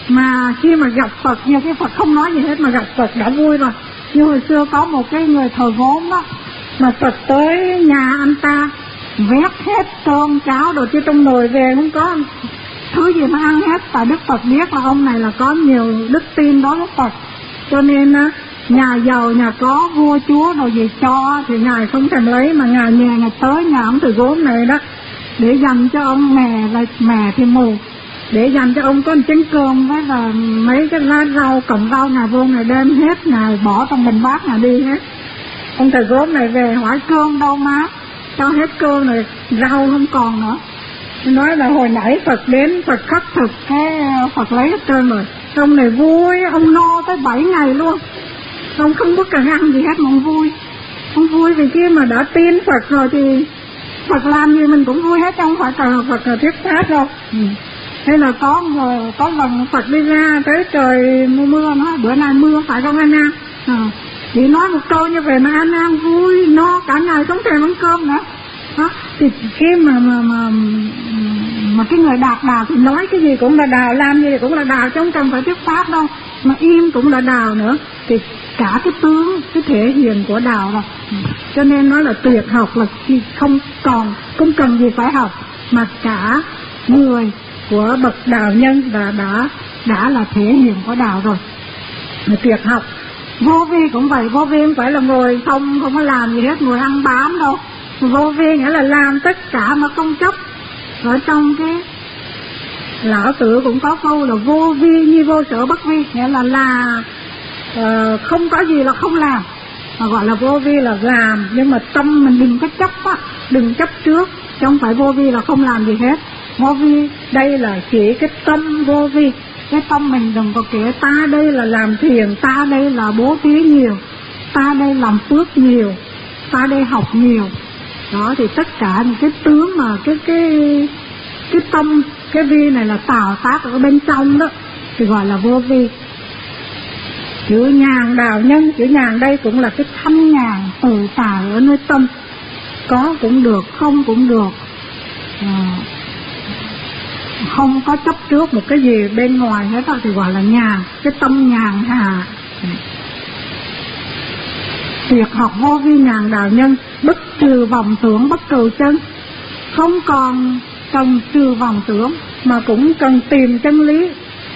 Mà khi mà gặp Phật, như cái Phật không nói gì hết mà gặp Phật đã vui rồi. Như hồi xưa có một cái người thờ gốm đó, mà Phật tới nhà anh ta vét hết cơm cháo đồ chứ trong nồi về không có thứ gì mà ăn hết. Tại Đức Phật biết là ông này là có nhiều đức tin đối với Phật, cho nên nhà giàu nhà có vua chúa rồi gì cho thì ngài không thèm lấy, mà ngài nhà ngài tới nhà ông thờ gốm này đó để dành cho ông mè là mè thì mù, để dành cho ông có một chén cơm với là mấy cái lá rau, cọng rau ngài vô ngài đem hết, ngài bỏ trong bình bát ngài đi hết. Ông thầy gốm này về hỏi cơm đâu má, cho hết cơm rồi, rau không còn nữa. Nói là hồi nãy Phật đến, Phật khắc thực cái Phật lấy hết trơn rồi. Ông này vui, ông no tới bảy ngày luôn, ông không có cần ăn gì hết mà ông vui. Ông vui vì kia mà đã tin Phật rồi thì Phật làm gì mình cũng vui hết, không phải cần Phật là thuyết pháp đâu. Ừ. Thế là có người, có lần Phật đi ra tới trời mưa mưa, nói bữa nay mưa phải không anh Nam? À, chỉ nói một câu như vậy mà anh Nam vui, no cả ngày không thèm ăn cơm nữa. Đó, thì khi mà mà mà mà cái người đạt đào thì nói cái gì cũng là đào, làm gì cũng là đào, chứ không cần phải thuyết pháp đâu, mà im cũng là đào nữa. Thì cả cái tướng, cái thể hiện của đào rồi. Cho nên nói là tuyệt học là không còn, không cần gì phải học, mà cả người của bậc đạo nhân đã đã đã là thể hiện của đạo rồi, là tuyệt học. Vô vi cũng vậy, vô vi không phải là ngồi không không có làm gì hết, ngồi ăn bám đâu. Vô vi nghĩa là làm tất cả mà không chấp. Ở trong cái Lão Tử cũng có câu là vô vi như vô sở bất vi, nghĩa là là uh, không có gì là không làm, mà gọi là vô vi là làm, nhưng mà tâm mình đừng có chấp á, đừng chấp trước, chứ không phải vô vi là không làm gì hết. Vô vi đây là chỉ cái tâm vô vi, cái tâm mình đừng có kể ta đây là làm thiền, ta đây là bố thí nhiều, ta đây làm phước nhiều, ta đây học nhiều. Đó thì tất cả những cái tướng mà cái cái cái tâm, cái vi này là tạo tác ở bên trong đó thì gọi là vô vi. Chữ nhàn đạo nhân, chữ nhàn đây cũng là cái thanh nhàn tự tại ở nơi tâm, có cũng được, không cũng được, à, không có chấp trước một cái gì bên ngoài hết đó thì gọi là nhàn, cái tâm nhàn hạ. Tuyệt học vô vi nhàn đạo nhân, bất trừ vọng tưởng, bất trừ chân, không còn cần trừ vọng tưởng mà cũng cần tìm chân lý.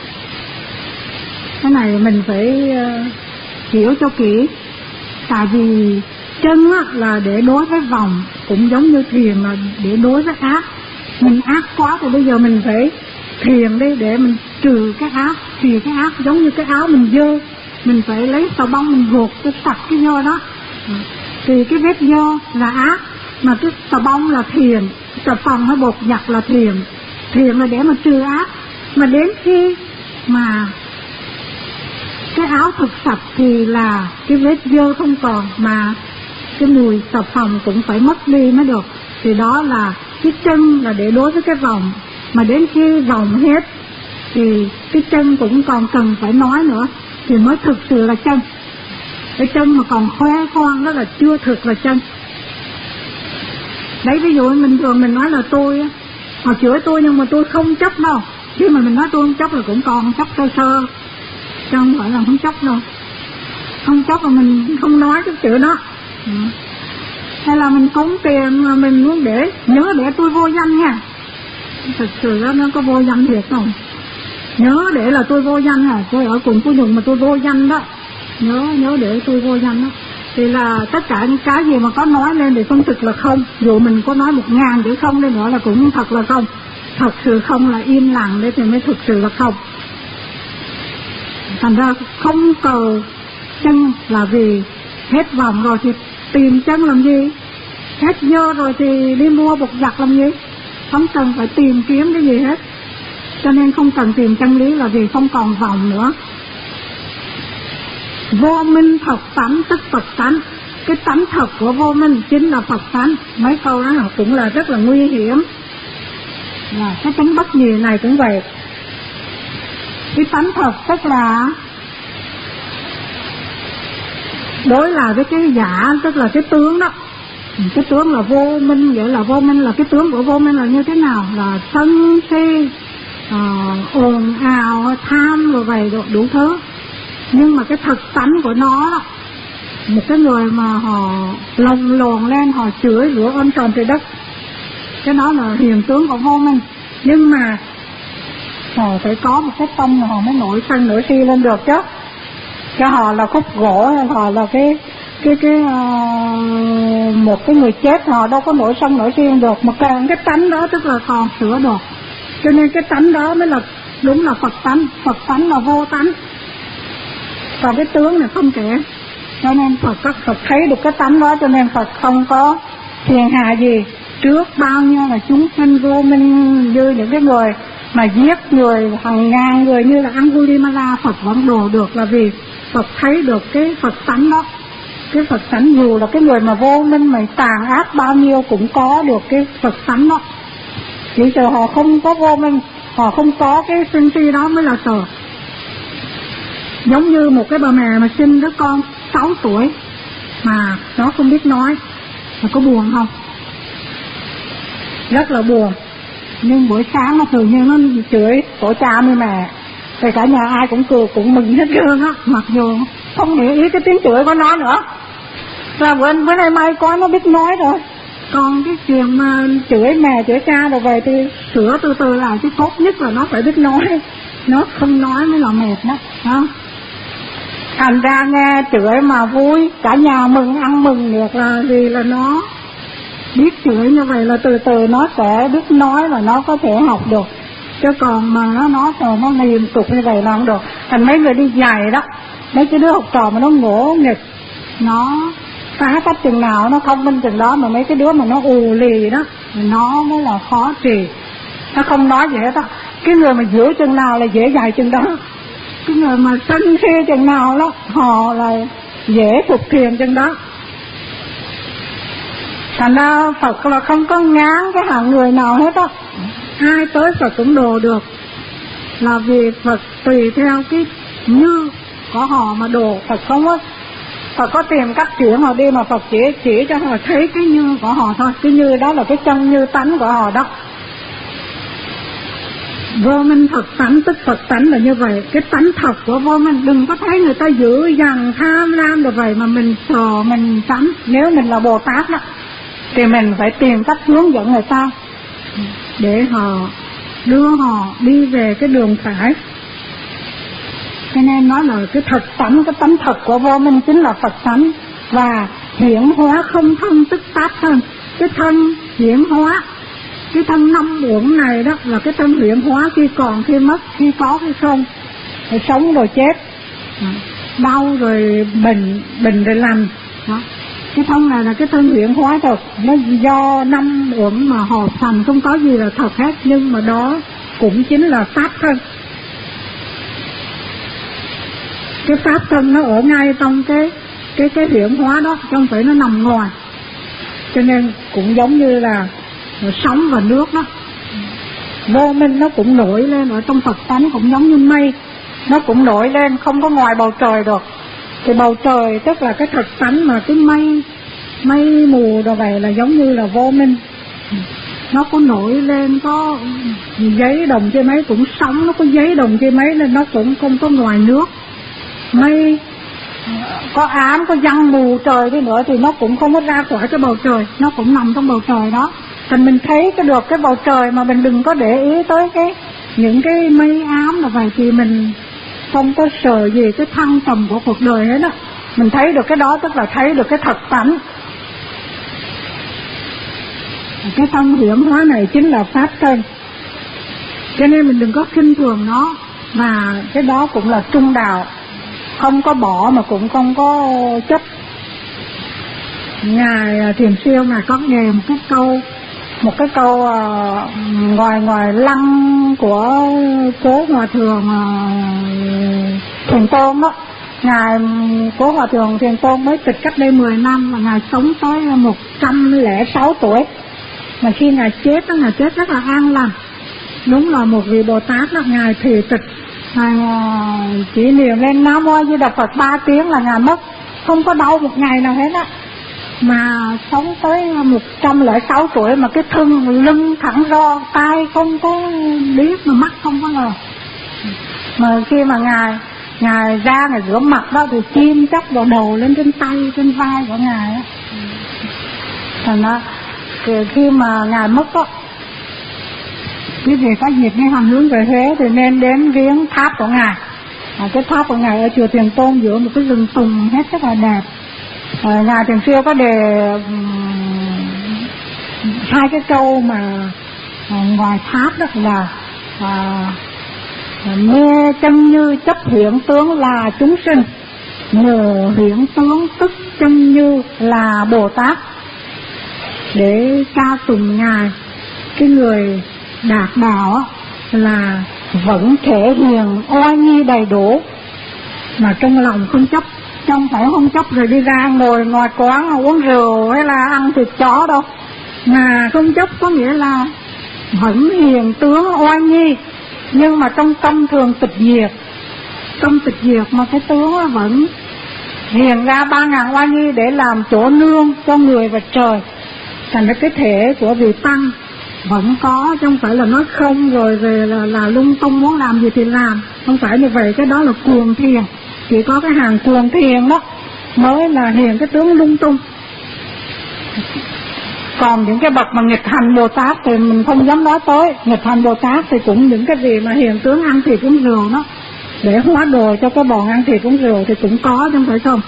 Cái này mình phải uh, hiểu cho kỹ. Tại vì chân á, là để đối với vọng, cũng giống như thiền là để đối với ác. Mình ác quá thì bây giờ mình phải thiền đi để mình trừ cái ác. Trừ cái ác giống như cái áo mình dơ, mình phải lấy xà bông mình gột cái sạch cái dơ đó. Thì cái vết dơ là ác, mà cái xà bông là thiền, xà phòng hay bột giặt là thiền. Thiền là để mà trừ ác. Mà đến khi mà cái áo thực sạch thì là cái vết dơ không còn, mà cái mùi xà phòng cũng phải mất đi mới được. Thì đó là cái chân là để đối với cái vòng. Mà đến khi vòng hết thì cái chân cũng còn cần phải nói nữa thì mới thực sự là chân. Cái chân mà còn khoe khoang đó là chưa thực là chân. Đấy, ví dụ mình thường mình nói là tôi, họ chửi tôi nhưng mà tôi không chấp đâu. Khi mà mình nói tôi không chấp là cũng còn chấp sơ sơ, chứ không phải là không chấp đâu. Không chấp là mình không nói cái chữ đó. Ừ. Hay là mình cúng tiền mà mình muốn để, nhớ để tôi vô danh nha. Thật sự đó nó có vô danh thiệt không? Nhớ để là tôi vô danh à, tôi ở cùng cô Nhung mà tôi vô danh đó. Nhớ, nhớ để tôi vô danh đó. Thì là tất cả những cái gì mà có nói lên thì không thực là không. Dù mình có nói một ngàn chữ không lên nữa là cũng thật là không. Thật sự không là im lặng đấy thì mới thực sự là không. Thành ra không cầu chân là vì hết vòng rồi thì tìm chân làm gì? Hết dơ rồi thì đi mua bột giặt làm gì? Không cần phải tìm kiếm cái gì hết. Cho nên không cần tìm chân lý là vì không còn vòng nữa. Vô minh thật tánh tức Phật tánh. Cái tánh thật của vô minh chính là Phật tánh. Mấy câu đó cũng là rất là nguy hiểm. Là cái tánh bất nhì này cũng vậy. Cái tánh thật tức là đối là với cái giả, tức là cái tướng đó. Cái tướng là vô minh, vậy là vô minh là cái tướng của vô minh là như thế nào? Là sân si, uh, ồn ào tham rồi vậy đủ, đủ thứ. Nhưng mà cái thực tánh của nó đó, một cái người mà họ lồng lồn lên, họ chửi rủa ôm tròn trời đất, cái đó là hiện tướng của vô minh. Nhưng mà họ phải có một cái tâm mà họ mới nổi sân nổi si lên được chứ. Cho họ là khúc gỗ, họ là cái cái cái uh, một cái người chết, họ đâu có nổi sân nổi si được. Mà còn cái tánh đó tức là còn sửa được. Cho nên cái tánh đó mới là đúng là Phật tánh. Phật tánh là vô tánh, còn cái tướng này không thể. Cho nên Phật các Phật thấy được cái tánh đó, cho nên Phật không có phiền hà gì trước bao nhiêu là chúng sanh vô minh, như những cái người mà giết người hàng ngàn người như là Angulimala, Phật vẫn độ được là vì Phật thấy được cái Phật tánh đó. Cái Phật tánh dù là cái người mà vô minh mà tàn ác bao nhiêu cũng có được cái Phật tánh đó. Chỉ sợ họ không có vô minh, họ không có cái sân si đó mới là sợ. Giống như một cái bà mẹ mà sinh đứa con sáu tuổi mà nó không biết nói, mà có buồn không? Rất là buồn. Nhưng buổi sáng nó thường như nó chửi tổ cha với mẹ, thì cả nhà ai cũng cười cũng mừng hết trơn á, mặc dù không để ý cái tiếng chửi của nó nữa. Là bữa, bữa nay mai có nó biết nói rồi. Còn cái chuyện mà chửi mẹ chửi cha rồi về thì sửa từ từ lại, chứ tốt nhất là nó phải biết nói. Nó không nói mới là mệt đó, không? Thành ra nghe chửi mà vui, cả nhà mừng ăn mừng được là vì là nó biết chửi như vậy là từ từ nó sẽ biết nói và nó có thể học được. Chứ còn mà nó nói rồi nó liên tục như vậy là không được. Thành mấy người đi dạy đó, mấy cái đứa học trò mà nó ngỗ nghịch, nó phá cách chừng nào nó thông minh chừng đó, mà mấy cái đứa mà nó ù lì đó nó mới là khó trì. Nó không nói gì hết đó. Cái người mà giữ chừng nào là dễ dạy chừng đó, cái người mà sân si chừng nào đó họ là dễ phục thiền chừng đó. Thành ra Phật là không có ngán cái hạng người nào hết á. Ai tới Phật cũng độ được, là vì Phật tùy theo cái như của họ mà độ. Phật không có Phật có tìm cách chuyển họ đi, mà Phật chỉ chỉ cho họ thấy cái như của họ thôi. Cái như đó là cái chân như tánh của họ đó. Vô minh thật tánh tức Phật tánh là như vậy. Cái tánh thật của vô minh, đừng có thấy người ta dữ dằn tham lam rồi vậy mà mình sợ mình tránh. Nếu mình là Bồ Tát đó thì mình phải tìm cách hướng dẫn người ta để họ đưa họ đi về cái đường phải. Cho nên nói là cái thật tánh, cái tánh thật của vô minh chính là Phật tánh. Và hiển hóa không thân tức pháp thân. Cái thân hiển hóa, cái thân năm uẩn này đó là cái thân hiển hóa khi còn khi mất, khi có khi không, rồi sống rồi chết, đau rồi bệnh, bệnh rồi lành đó. Cái thân này là cái thân hiển hóa thật, nó do năm uẩn mà hợp thành, không có gì là thật hết. Nhưng mà đó cũng chính là pháp thân. Cái pháp thân nó ở ngay trong cái cái cái hiển hóa đó, không phải nó nằm ngoài. Cho nên cũng giống như là sóng và nước đó, vô minh nó cũng nổi lên ở trong Phật tánh, cũng giống như mây, nó cũng nổi lên không có ngoài bầu trời được. Thì bầu trời tức là cái thật tánh, mà cái mây mây mù rồi vậy là giống như là vô minh. Nó có nổi lên, có giấy đồng trên mấy cũng sóng, nó có giấy đồng trên mấy nên nó cũng không có ngoài nước. Mây có ám, có giăng mù trời đi nữa thì nó cũng không có ra khỏi cái bầu trời, nó cũng nằm trong bầu trời đó. Thành mình thấy cái được cái bầu trời mà mình đừng có để ý tới cái những cái mây ám là vậy, thì mình không có sợ gì cái thăng trầm của cuộc đời hết đó. Mình thấy được cái đó tức là thấy được cái thật tánh. Cái thân hiển hóa này chính là pháp thân. Cho nên mình đừng có khinh thường nó. Và cái đó cũng là trung đạo, không có bỏ mà cũng không có chấp. Ngài Thiền Siêu Ngài có nghề một cái câu, một cái câu uh, ngoài ngoài lăng của Cố Hòa Thượng uh, Thiền Tôn đó. Ngài Cố Hòa Thượng Thiền Tôn mới tịch cách đây mười năm, và Ngài sống tới một trăm lẻ sáu tuổi. Mà khi Ngài chết đó, Ngài chết rất là an lành. Đúng là một vị Bồ Tát đó. Ngài thì tịch, Ngài uh, chỉ niệm lên Nam Mô A Di Đà Phật ba tiếng là Ngài mất, không có đau một ngày nào hết á. mà sống tới một trăm lẻ sáu tuổi mà cái thân lưng thẳng ro, tay không có biết mà mắt không có ngờ. Mà khi mà ngài ngài ra ngài rửa mặt đó thì chim chóc vào đầu lên trên tay trên vai của ngài á. Thành ra khi mà ngài mất đó, quý vị có dịp đi hành hướng về Huế thì nên đến viếng tháp của ngài. À, cái tháp của ngài ở chùa Thiền Tôn giữa một cái rừng tùng hết rất là đẹp. À, ngài thường xưa có đề um, hai cái câu mà à, ngoài tháp đó là à, mê chân như chấp hiện tướng là chúng sinh, ngộ hiện tướng tức chân như là Bồ Tát, để ca tụng ngài. Cái người đạt đạo là vẫn thể hiện oai nghi đầy đủ, mà trong lòng không chấp, trong phải không chấp rồi đi ra ngồi ngoài quán uống rượu hay là ăn thịt chó đâu, mà không chấp có nghĩa là vẫn hiện tướng oai nghi, nhưng mà trong tâm thường tịch diệt, tâm tịch diệt mà cái tướng vẫn hiện ra ba ngàn oai nghi để làm chỗ nương cho người và trời. Thành ra cái thể của vị tăng vẫn có, chứ không phải là nói không rồi về là, là lung tung muốn làm gì thì làm, không phải như vậy. Cái đó là cuồng thiền, chỉ có cái hàng cuồng thiền đó mới là hiện cái tướng lung tung. Còn những cái bậc mà nghịch hành Bồ Tát thì mình không dám nói tới. Nghịch hành Bồ Tát thì cũng những cái gì mà hiện tướng ăn thịt uống rượu đó, để hóa đồ cho cái bọn ăn thịt uống rượu thì cũng có, chứ không phải không.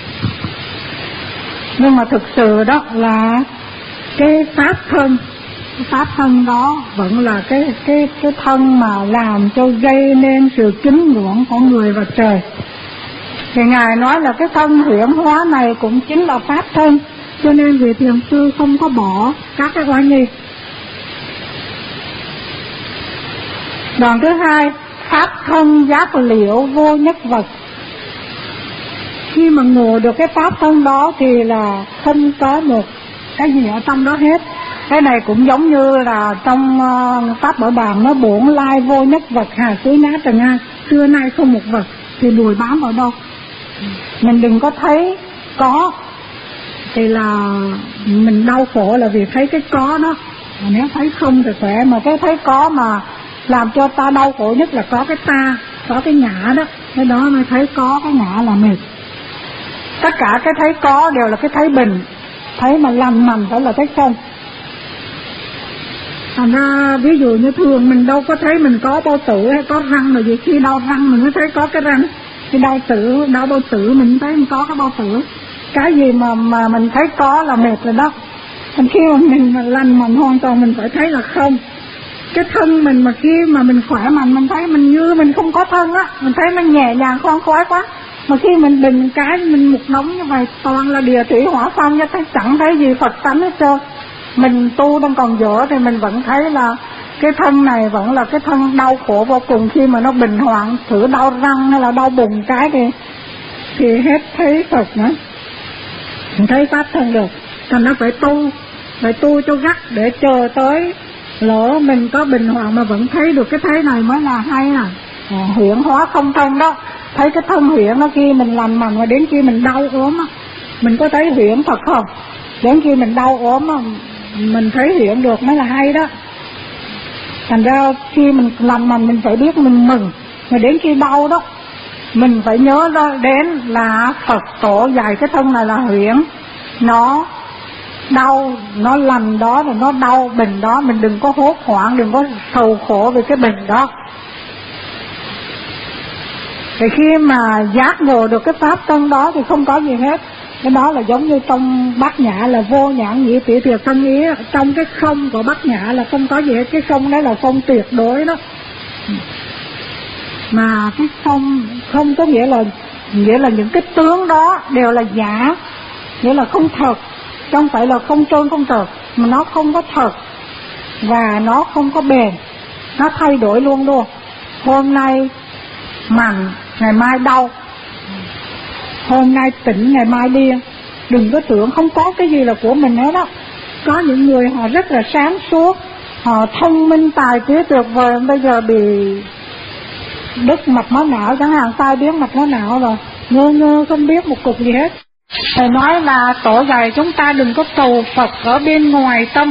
Nhưng mà thực sự đó là cái pháp thân, cái pháp thân đó vẫn là cái cái cái thân mà làm cho gây nên sự kính ngưỡng của người và trời. Thì ngài nói là cái thân huyễn hóa này cũng chính là pháp thân, cho nên vị thiền sư không có bỏ các cái oai nghi. Đoạn thứ hai, pháp thân giác liễu vô nhất vật. Khi mà ngộ được cái pháp thân đó thì là không có một cái gì ở trong đó hết. Cái này cũng giống như là trong uh, pháp Bảo Đàm nó bổn lai vô nhất vật, hà suối ná trần an, xưa nay không một vật, thì đùi bám ở đâu. Mình đừng có thấy có thì là mình đau khổ là vì thấy cái có đó. Mà nếu thấy không thì khỏe, mà cái thấy có mà làm cho ta đau khổ nhất là có cái ta, có cái ngã đó. Cái đó mới thấy có, cái ngã là mệt. Tất cả cái thấy có đều là cái thấy bình, thấy mà lành mạnh phải là thấy không. Thành ra ví dụ như thường mình đâu có thấy mình có bao tử hay có răng, mà vì khi đau răng mình mới thấy có cái răng. Khi đau tử, đau bao tử mình thấy mình có cái bao tử. Cái gì mà mà mình thấy có là mệt rồi đó. Thành khi mà mình mà lành mạnh hoàn toàn mình phải thấy là không. Cái thân mình mà khi mà mình khỏe mạnh mình thấy mình như mình không có thân á, mình thấy nó nhẹ nhàng khoan khoái quá. Mà khi mình bình cái mình một nóng như vậy toàn là địa thủy hỏa phong, chứ chẳng thấy gì Phật tánh hết trơn. Mình tu đang còn dở thì mình vẫn thấy là cái thân này vẫn là cái thân đau khổ vô cùng. Khi mà nó bình hoạn, thử đau răng hay là đau bụng cái thì thì hết thấy Phật nữa, mình thấy pháp thân được. Thành nó phải tu, phải tu cho gắt để chờ tới lỡ mình có bình hoạn mà vẫn thấy được cái thế này mới là hay à. À, huyễn hóa không thân đó, thấy cái thân huyễn đó, khi mình lành mạnh mà đến khi mình đau ốm á, mình có thấy huyễn thật không? Đến khi mình đau ốm á, mình thấy huyễn được mới là hay đó. Thành ra khi mình lành mạnh mình phải biết mình mừng, mà đến khi đau đó mình phải nhớ ra đến là Phật tổ dạy cái thân này là huyễn, nó đau, nó lành đó rồi nó đau bình đó, mình đừng có hốt hoảng, đừng có sầu khổ về cái bình đó. Thì khi mà giác ngộ được cái pháp thân đó thì không có gì hết. Cái đó là giống như trong Bát Nhã là vô nhãn nhĩ tỷ thiệt thân ý, trong cái không của Bát Nhã là không có gì hết. Cái không đó là không tuyệt đối đó. Mà cái không, không có nghĩa là nghĩa là những cái tướng đó đều là giả, nghĩa là không thật, chứ không phải là không trơn không thật, mà nó không có thật và nó không có bền, nó thay đổi luôn luôn. Hôm nay mạnh, ngày mai đau, hôm nay tỉnh, ngày mai điên. Đừng có tưởng không có cái gì là của mình hết đó. Có những người họ rất là sáng suốt, họ thông minh tài trí tuyệt vời, bây giờ bị đứt mạch máu não chẳng hạn, tai biến mạch máu não rồi, ngơ ngơ không biết một cục gì hết. Thầy nói là tổ dạy chúng ta đừng có cầu Phật ở bên ngoài tâm.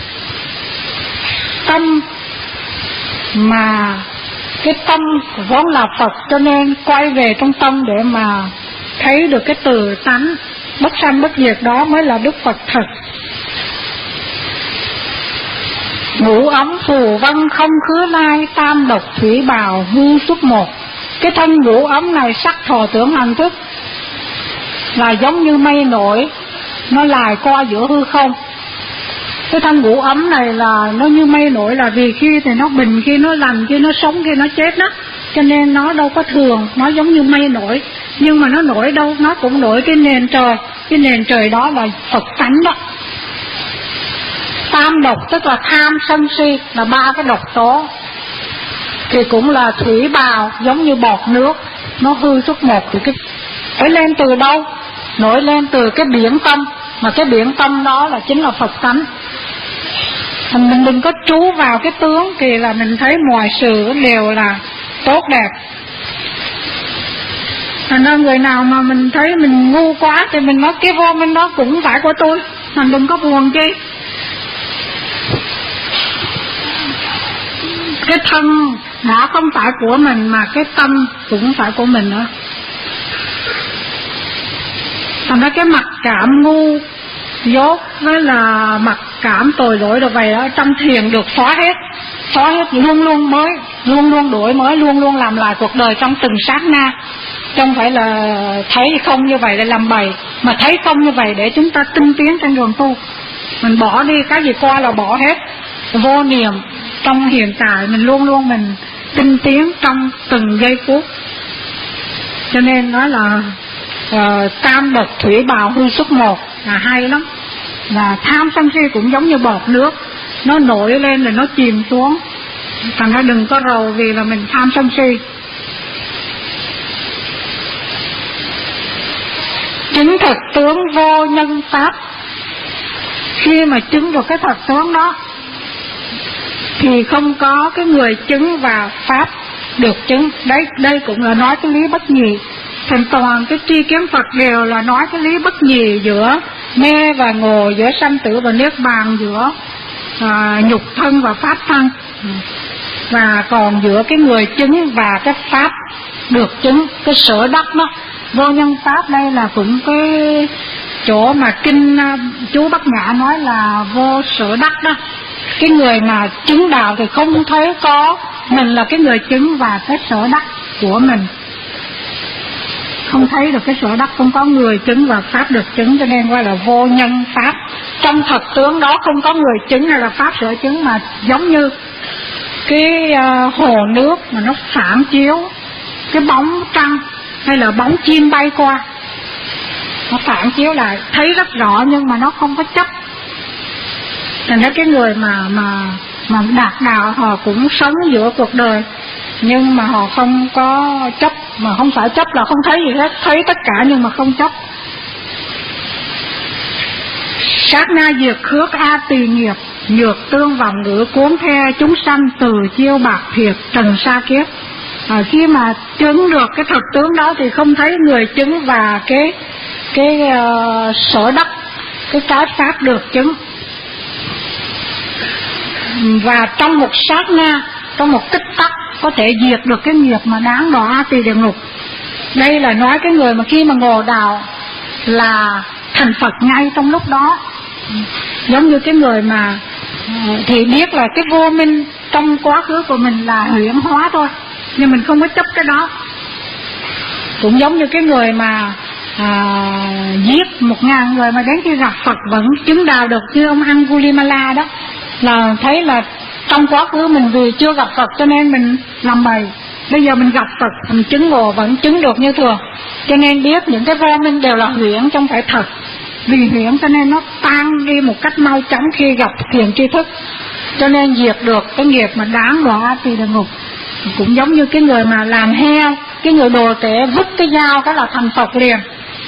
Tâm mà cái tâm vốn là Phật, cho nên quay về trong tâm để mà thấy được cái từ tánh bất sanh bất diệt đó mới là Đức Phật thật. Ngũ ấm phù vân không khứ lai, tam độc thủy bào hư xuất một. Cái thân ngũ ấm này sắc thọ tưởng hành thức là giống như mây nổi, nó lài qua giữa hư không. Cái thân ngũ ấm này là nó như mây nổi, là vì khi thì nó bình, khi nó lành, khi nó sống, khi nó chết đó. Cho nên nó đâu có thường, nó giống như mây nổi. Nhưng mà nó nổi đâu, nó cũng nổi cái nền trời. Cái nền trời đó là Phật tánh đó. Tam độc tức là tham sân si, là ba cái độc tố. Thì cũng là thủy bào, giống như bọt nước, nó hư xuất một. Thì cái nổi lên từ đâu? Nổi lên từ cái biển tâm, mà cái biển tâm đó là chính là Phật tánh. Mình đừng có trú vào cái tướng, thì là mình thấy mọi sự đều là tốt đẹp. Thành ra người nào mà mình thấy mình ngu quá thì mình nói cái vô minh đó cũng phải của tôi, mình đừng có buồn chi. Cái thân đã không phải của mình mà cái tâm cũng phải của mình nữa. Thành ra cái mặc cảm ngu dốt với là mặc cảm tội lỗi rồi vậy đó, trong thiền được xóa hết. Xóa hết, luôn luôn mới, luôn luôn đổi mới, luôn luôn làm lại cuộc đời trong từng sát na. Không phải là thấy không như vậy để làm bậy, mà thấy không như vậy để chúng ta tinh tiến trên đường tu. Mình bỏ đi cái gì qua là bỏ hết. Vô niệm trong hiện tại, mình luôn luôn mình tinh tiến trong từng giây phút. Cho nên nói là uh, tam độc thủy bào hư xuất một là hay lắm. Và tham sân si cũng giống như bọt nước, nó nổi lên rồi nó chìm xuống. Thành ra đừng có rầu vì là mình tham sân si. Chứng thực tướng vô nhân pháp. Khi mà chứng được cái thật tướng đó thì không có cái người chứng và pháp được chứng. Đấy, đây cũng là nói cái lý bất nhị. Thành toàn cái tri kiến Phật đều là nói cái lý bất nhị giữa mê và ngộ, giữa sanh tử và niết bàn, giữa à, nhục thân và pháp thân. Và còn giữa cái người chứng và cái pháp được chứng, cái sở đắc đó. Vô nhân pháp đây là cũng cái chỗ mà kinh chú Bắc Nhã nói là vô sở đắc đó. Cái người mà chứng đạo thì không thấy có mình là cái người chứng và cái sở đắc của mình. Không thấy được cái sở đắc, không có người chứng và pháp được chứng, cho nên gọi là vô nhân pháp. Trong thật tướng đó không có người chứng hay là pháp sở chứng, mà giống như cái uh, hồ nước mà nó phản chiếu cái bóng trăng hay là bóng chim bay qua, nó phản chiếu lại thấy rất rõ nhưng mà nó không có chấp. Thành ra cái người mà mà mà đạt đạo họ cũng sống giữa cuộc đời nhưng mà họ không có chấp, mà không phải chấp là không thấy gì hết, thấy tất cả nhưng mà không chấp. Sát na diệt khước a tỳ nghiệp, nhược tương vọng ngữ cuốn theo chúng sanh từ chiêu bạc thiệt trần sa kiếp. À, khi mà chứng được cái thực tướng đó thì không thấy người chứng và cái cái uh, sở đắc, cái cái pháp được chứng. Và trong một sát na, trong một tích tắc có thể diệt được cái nghiệp mà đáng đọa A Tỳ địa ngục. Đây là nói cái người mà khi mà ngộ đạo là thành Phật ngay trong lúc đó. Giống như cái người mà thì biết là cái vô minh trong quá khứ của mình là huyễn hóa thôi, nhưng mình không có chấp cái đó. Cũng giống như cái người mà à, giết một ngàn người mà đến khi gặp Phật vẫn chứng đạo được, như ông Angulimala đó, là thấy là trong quá khứ mình vì chưa gặp Phật cho nên mình làm bậy, bây giờ mình gặp Phật mình chứng ngộ vẫn chứng được như thường. Cho nên biết những cái vô minh đều là huyễn không phải thật. Vì huyễn cho nên nó tan đi một cách mau chóng khi gặp thiền tri thức, cho nên diệt được cái nghiệp mà đáng đọa thì địa ngục. Cũng giống như cái người mà làm heo, cái người đồ tể vứt cái dao cái là thành Phật liền.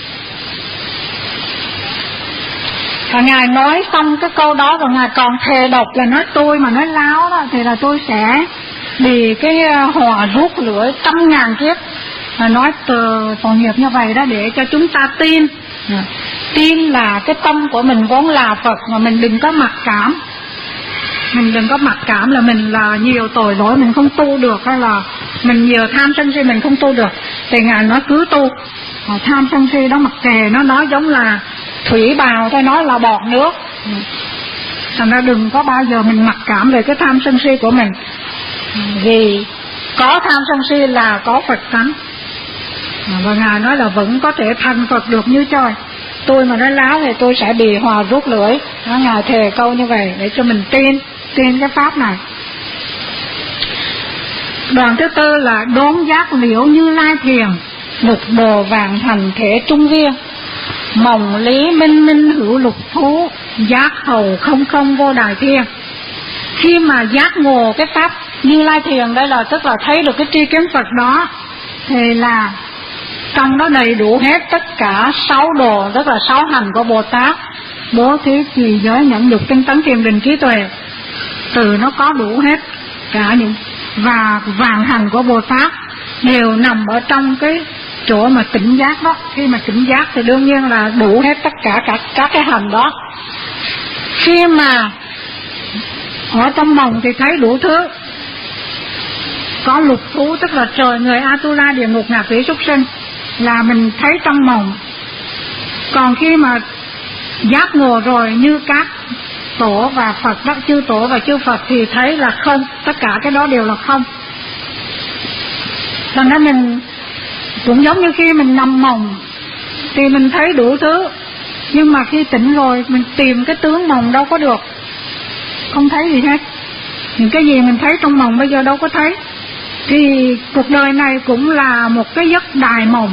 Và Ngài nói xong cái câu đó rồi Ngài còn thề độc là nói tôi mà nói láo đó thì là tôi sẽ bị cái hỏa rút lửa trăm ngàn kiếp. Và nói từ tội nghiệp như vậy đó để cho chúng ta tin Tin là cái tâm của mình vốn là Phật, mà mình đừng có mặc cảm. Mình đừng có mặc cảm là mình là nhiều tội lỗi mình không tu được, hay là mình nhiều tham sân si mình không tu được. Thì Ngài nói cứ tu. Tham sân si đó mặc kệ, nó nói giống là thủy bào thôi, nói là bọt nước. Thành ra đừng có bao giờ mình mặc cảm về cái tham sân si của mình. Vì có tham sân si là có Phật tánh. Và Ngài nói là vẫn có thể thành Phật được như trời. Tôi mà nói láo thì tôi sẽ bị hòa rút lưỡi. Ngài thề câu như vậy để cho mình tin, tin cái pháp này. Đoạn thứ tư là đốn giác liễu Như Lai thiền, lục đồ vạn thành thể trung viên, mộng lý minh minh hữu lục thú, giác hầu không không vô đại thiên. Khi mà giác ngộ cái pháp Như Lai thiền, đây là tức là thấy được cái tri kiến Phật đó, thì là trong đó đầy đủ hết tất cả sáu đồ, tức là sáu hành của Bồ Tát, bố thí trì giới nhẫn nhục tinh tấn thiền định trí tuệ. Từ nó có đủ hết cả những và vạn hành của Bồ Tát đều nằm ở trong cái chỗ mà tỉnh giác đó. Khi mà tỉnh giác thì đương nhiên là đủ hết tất cả các, các cái hành đó. Khi mà ở trong mộng thì thấy đủ thứ, có lục thú tức là trời người, Atula, địa ngục, ngạ quỷ, súc sinh là mình thấy trong mộng. Còn khi mà giác ngộ rồi như các tổ và Phật đó, chư tổ và chư Phật thì thấy là không, tất cả cái đó đều là không. Thành ra mình cũng giống như khi mình nằm mộng thì mình thấy đủ thứ, nhưng mà khi tỉnh rồi mình tìm cái tướng mộng đâu có được, không thấy gì hết. Những cái gì mình thấy trong mộng bây giờ đâu có thấy. Thì cuộc đời này cũng là một cái giấc đài mộng.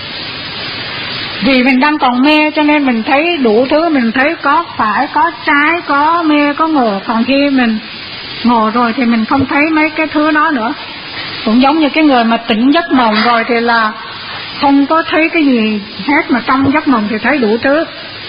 Vì mình đang còn mê cho nên mình thấy đủ thứ, mình thấy có phải, có trái, có mê, có ngộ. Còn khi mình ngộ rồi thì mình không thấy mấy cái thứ đó nữa. Cũng giống như cái người mà tỉnh giấc mộng rồi thì là không có thấy cái gì hết, mà trong giấc mộng thì thấy đủ thứ.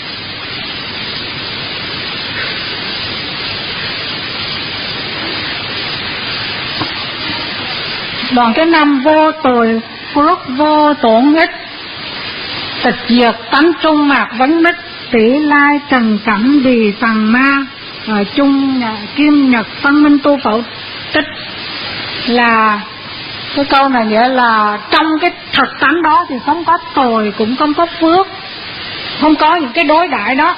Đoạn thứ năm, vô tội phước vô tổn ích, tịch diệt tánh trung mạc vấn mít, tỷ lai trần cảnh đì tầng ma, ở chung kim nhật phân minh tu phẫu tích. Là cái câu này nghĩa là trong cái thật tánh đó thì không có tội cũng không có phước, không có những cái đối đãi đó.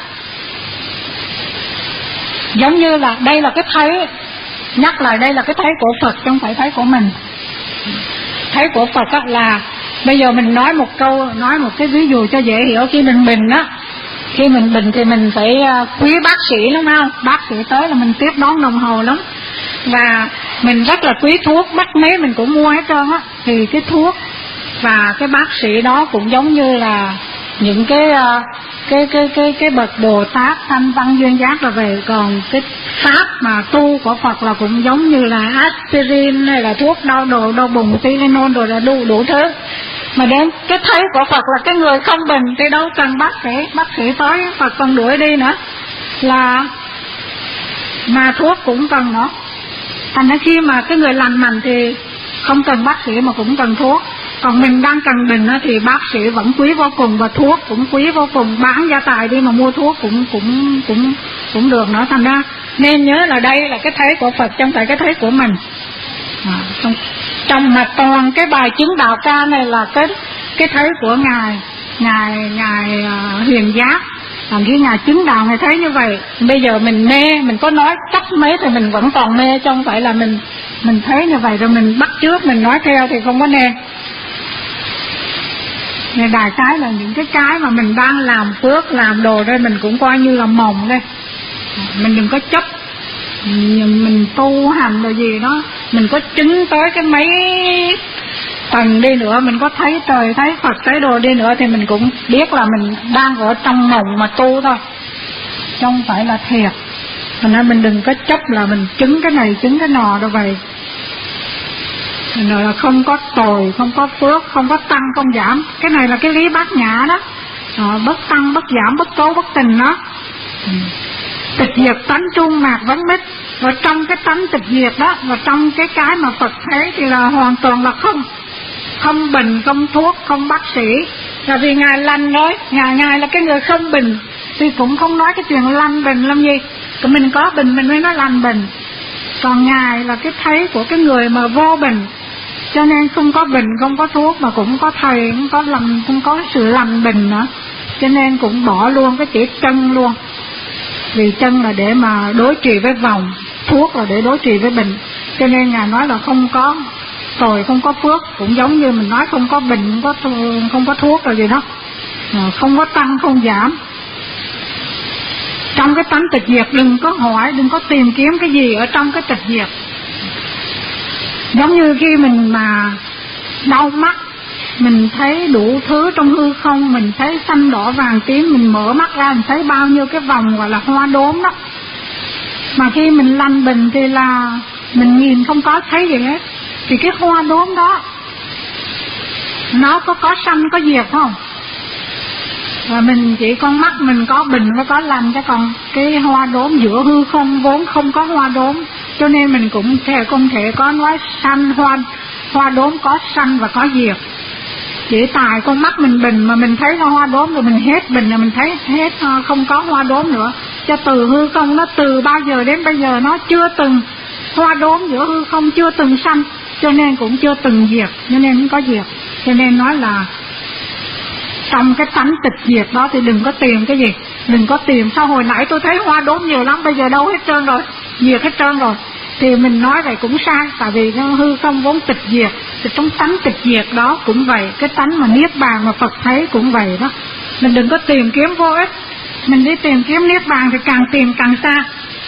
Giống như là đây là cái thấy, nhắc lại đây là cái thấy của Phật chứ không phải thấy của mình. Thấy của Phật á là bây giờ mình nói một câu, nói một cái ví dụ cho dễ hiểu. Khi mình bệnh á, khi mình bệnh thì mình phải quý bác sĩ lắm không? Bác sĩ tới là mình tiếp đón đồng hồ lắm, và mình rất là quý thuốc, bắt mấy mình cũng mua hết trơn á. Thì cái thuốc và cái bác sĩ đó cũng giống như là những cái cái cái cái cái bậc Bồ Tát thanh văn duyên giác là về. Còn cái pháp mà tu của Phật là cũng giống như là aspirin hay là thuốc đau đầu, đau bụng, Tylenol rồi là đủ đủ thứ. Mà đến cái thấy của Phật là cái người không bệnh thì đâu cần bác sĩ, bác sĩ tới Phật còn đuổi đi nữa, là mà thuốc cũng cần nữa. Thành ra khi mà cái người lành mạnh thì không cần bác sĩ mà cũng cần thuốc. Còn mình đang cần bệnh thì bác sĩ vẫn quý vô cùng và thuốc cũng quý vô cùng. Bán gia tài đi mà mua thuốc cũng cũng cũng cũng được nữa. Thành ra nên nhớ là đây là cái thấy của Phật chứ không phải cái thấy của mình. À, trong, trong mà toàn cái bài chứng đạo ca này là cái cái thấy của ngài ngài ngài uh, Huyền Giác. Làm khi ngài chứng đạo ngài thấy như vậy. Bây giờ mình mê, mình có nói cách mấy thì mình vẫn còn mê, chứ không phải là mình mình thấy như vậy rồi mình bắt chước mình nói theo thì không có nên. Này đại cái là những cái cái mà mình đang làm phước, làm đồ đây mình cũng coi như là mộng đây. Mình đừng có chấp, mình, mình tu hành rồi gì đó, mình có chứng tới cái mấy tầng đi nữa, mình có thấy trời, thấy Phật, thấy đồ đi nữa thì mình cũng biết là mình đang ở trong mộng mà tu thôi, không phải là thiệt. Thành ra mình đừng có chấp là mình chứng cái này, chứng cái nọ đâu vậy. Rồi là không có tội, không có phước, không có tăng, không giảm. Cái này là cái lý bát nhã đó. Ờ, bất tăng, bất giảm, bất cố, bất tình đó. Tịch diệt tánh trung mạc vấn mít. Và trong cái tánh tịch diệt đó, và trong cái cái mà Phật thấy thì là hoàn toàn là không. Không bình, không thuốc, không bác sĩ, Là vì Ngài lành nói, Ngài Ngài là cái người không bệnh, thì cũng không nói cái chuyện lành bệnh làm gì. Còn mình có bệnh mình mới nói lành bệnh. Còn Ngài là cái thấy của cái người mà vô bệnh, cho nên không có bệnh, không có thuốc, mà cũng có thầy, cũng có lành, cũng có sự lành bệnh nữa. Cho nên cũng bỏ luôn cái chữ chân luôn. Vì chân là để mà đối trị với vòng, thuốc là để đối trị với bệnh. Cho nên Ngài nói là không có tội, không có phước. Cũng giống như mình nói không có bệnh, không có, không có thuốc là gì đó, không có tăng, không giảm. Trong cái tánh tịch diệt đừng có hỏi, đừng có tìm kiếm cái gì ở trong cái tịch diệt. Giống như khi mình mà đau mắt, mình thấy đủ thứ trong hư không, mình thấy xanh đỏ vàng tím, mình mở mắt ra mình thấy bao nhiêu cái vòng gọi là hoa đốm đó. Mà khi mình lành bệnh thì là mình nhìn không có thấy gì hết. Thì cái hoa đốm đó nó có có xanh có diệt không? Và mình chỉ con mắt mình có bệnh và có lành, chứ còn cái hoa đốm giữa hư không vốn không có hoa đốm. Cho nên mình cũng thể không thể có nói xanh hoa hoa đốm có xanh và có diệt. Chỉ tại con mắt mình bệnh mà mình thấy hoa đốm rồi mình hết bệnh rồi mình thấy hết không có hoa đốm nữa. Cho từ hư không nó từ bao giờ đến bây giờ nó chưa từng hoa đốm giữa hư không, chưa từng xanh, cho nên cũng chưa từng diệt, cho nên không có diệt. Cho nên nói là trong cái tánh tịch diệt đó thì đừng có tìm cái gì, đừng có tìm sao hồi nãy tôi thấy hoa đốm nhiều lắm, bây giờ đâu hết trơn rồi, diệt hết trơn rồi. Thì mình nói vậy cũng sai, tại vì cái hư không vốn tịch diệt. Thì trong tánh tịch diệt đó cũng vậy, cái tánh mà niết bàn mà Phật thấy cũng vậy đó. Mình đừng có tìm kiếm vô ích, mình đi tìm kiếm niết bàn thì càng tìm càng xa.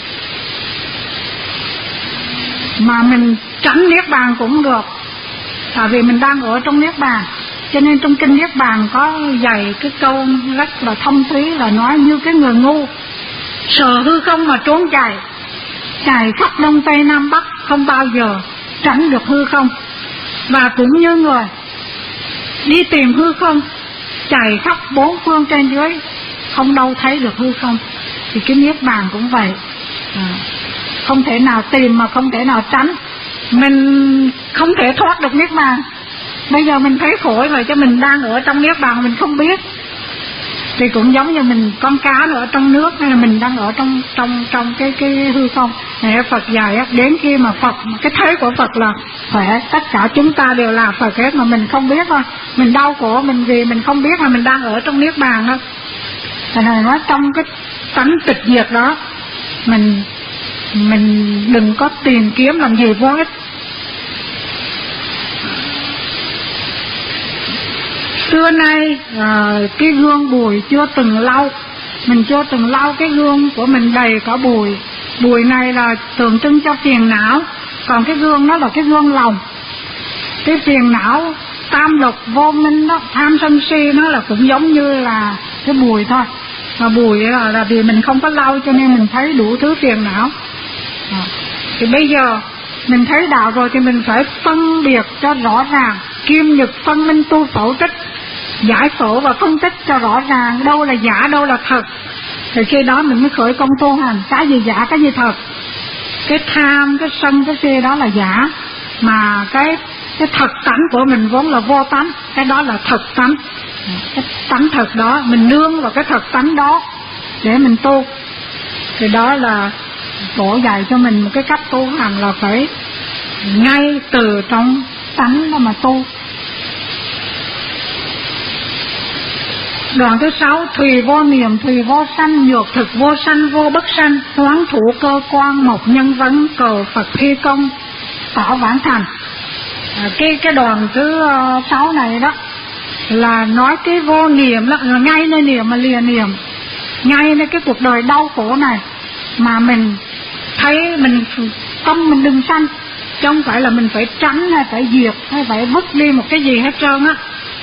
Mà mình tránh niết bàn cũng được, tại vì mình đang ở trong niết bàn. Cho nên trong kinh niết bàn có dạy cái câu rất là thông thúy, là nói như cái người ngu sợ hư không mà trốn chạy, chạy khắp đông tây nam bắc, không bao giờ tránh được hư không. Và cũng như người đi tìm hư không, chạy khắp bốn phương trên dưới, không đâu thấy được hư không. Thì cái niết bàn cũng vậy, à, không thể nào tìm mà không thể nào tránh. Mình không thể thoát được niết bàn. Bây giờ mình thấy khổ rồi, cho mình đang ở trong niết bàn mình không biết. Thì cũng giống như mình con cá ở trong nước, hay là mình đang ở trong trong trong cái cái hư không. Này Phật dạy đến khi mà Phật, cái thấy của Phật là khỏe, tất cả chúng ta đều là Phật hết mà mình không biết thôi. Mình đau khổ mình vì mình không biết là mình đang ở trong niết bàn thôi. Thành ra nói trong cái tánh tịch diệt đó, mình mình đừng có tìm kiếm làm gì vô ích. Xưa nay à, cái gương bụi chưa từng lau, mình chưa từng lau cái gương của mình đầy có bụi. Bụi này là tượng trưng cho phiền não, còn cái gương nó là cái gương lòng. Cái phiền não tam lục vô minh đó, tham sân si nó là cũng giống như là cái bụi thôi. Mà bụi là, là vì mình không có lau cho nên mình thấy đủ thứ phiền não. à, Thì bây giờ mình thấy đạo rồi thì mình phải phân biệt cho rõ ràng, kim nhật phân minh tu phẫu tích, giải phẫu và phân tích cho rõ ràng đâu là giả đâu là thật. Thì khi đó mình mới khởi công tu hành. Cái gì giả cái gì thật? Cái tham, cái sân, cái si đó là giả, mà cái cái thật tánh của mình vốn là vô tánh, cái đó là thật tánh. Cái tánh thật đó mình nương vào cái thật tánh đó để mình tu. Thì đó là Tổ dạy cho mình một cái cách tu hành là phải ngay từ trong tánh đó mà tu. Đoạn thứ sáu, thùy vô niệm, thùy vô sanh, nhược thực vô sanh, vô bất sanh, hoán thủ cơ quan, một nhân vấn, cầu Phật thi công, tỏ vãng thành. À, cái cái đoạn thứ uh, sáu này đó là nói cái vô niệm đó, là ngay nơi niệm mà lìa niệm, ngay nơi cái cuộc đời đau khổ này mà mình thấy mình tâm mình đừng sanh, chứ không phải là mình phải tránh hay phải diệt hay phải vứt đi một cái gì hết trơn á.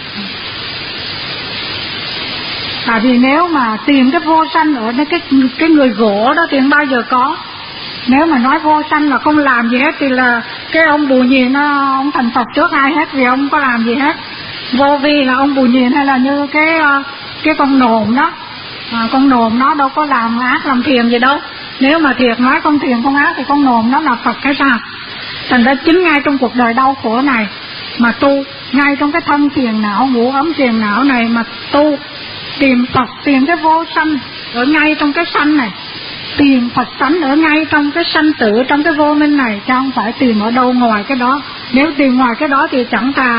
Tại vì nếu mà tìm cái vô sanh ở cái cái người gỗ đó thì không bao giờ có. Nếu mà nói vô sanh là không làm gì hết thì là cái ông Bù Nhìn nó ông thành Phật trước ai hết, vì ông không có làm gì hết. Vô vi là ông Bù Nhìn hay là như cái cái con nồm đó, à, con nồm nó đâu có làm ác làm thiền gì đâu. Nếu mà thiệt nói con thiền con ác thì con nồm nó là Phật hay sao? Thành ra chính ngay trong cuộc đời đau khổ này mà tu ngay trong cái thân phiền não ngũ ấm phiền não này mà tu, tìm Phật, tìm cái vô sanh ở ngay trong cái sanh này, tìm Phật tánh ở ngay trong cái sanh tử, trong cái vô minh này, chứ không phải tìm ở đâu ngoài cái đó. Nếu tìm ngoài cái đó thì chẳng thà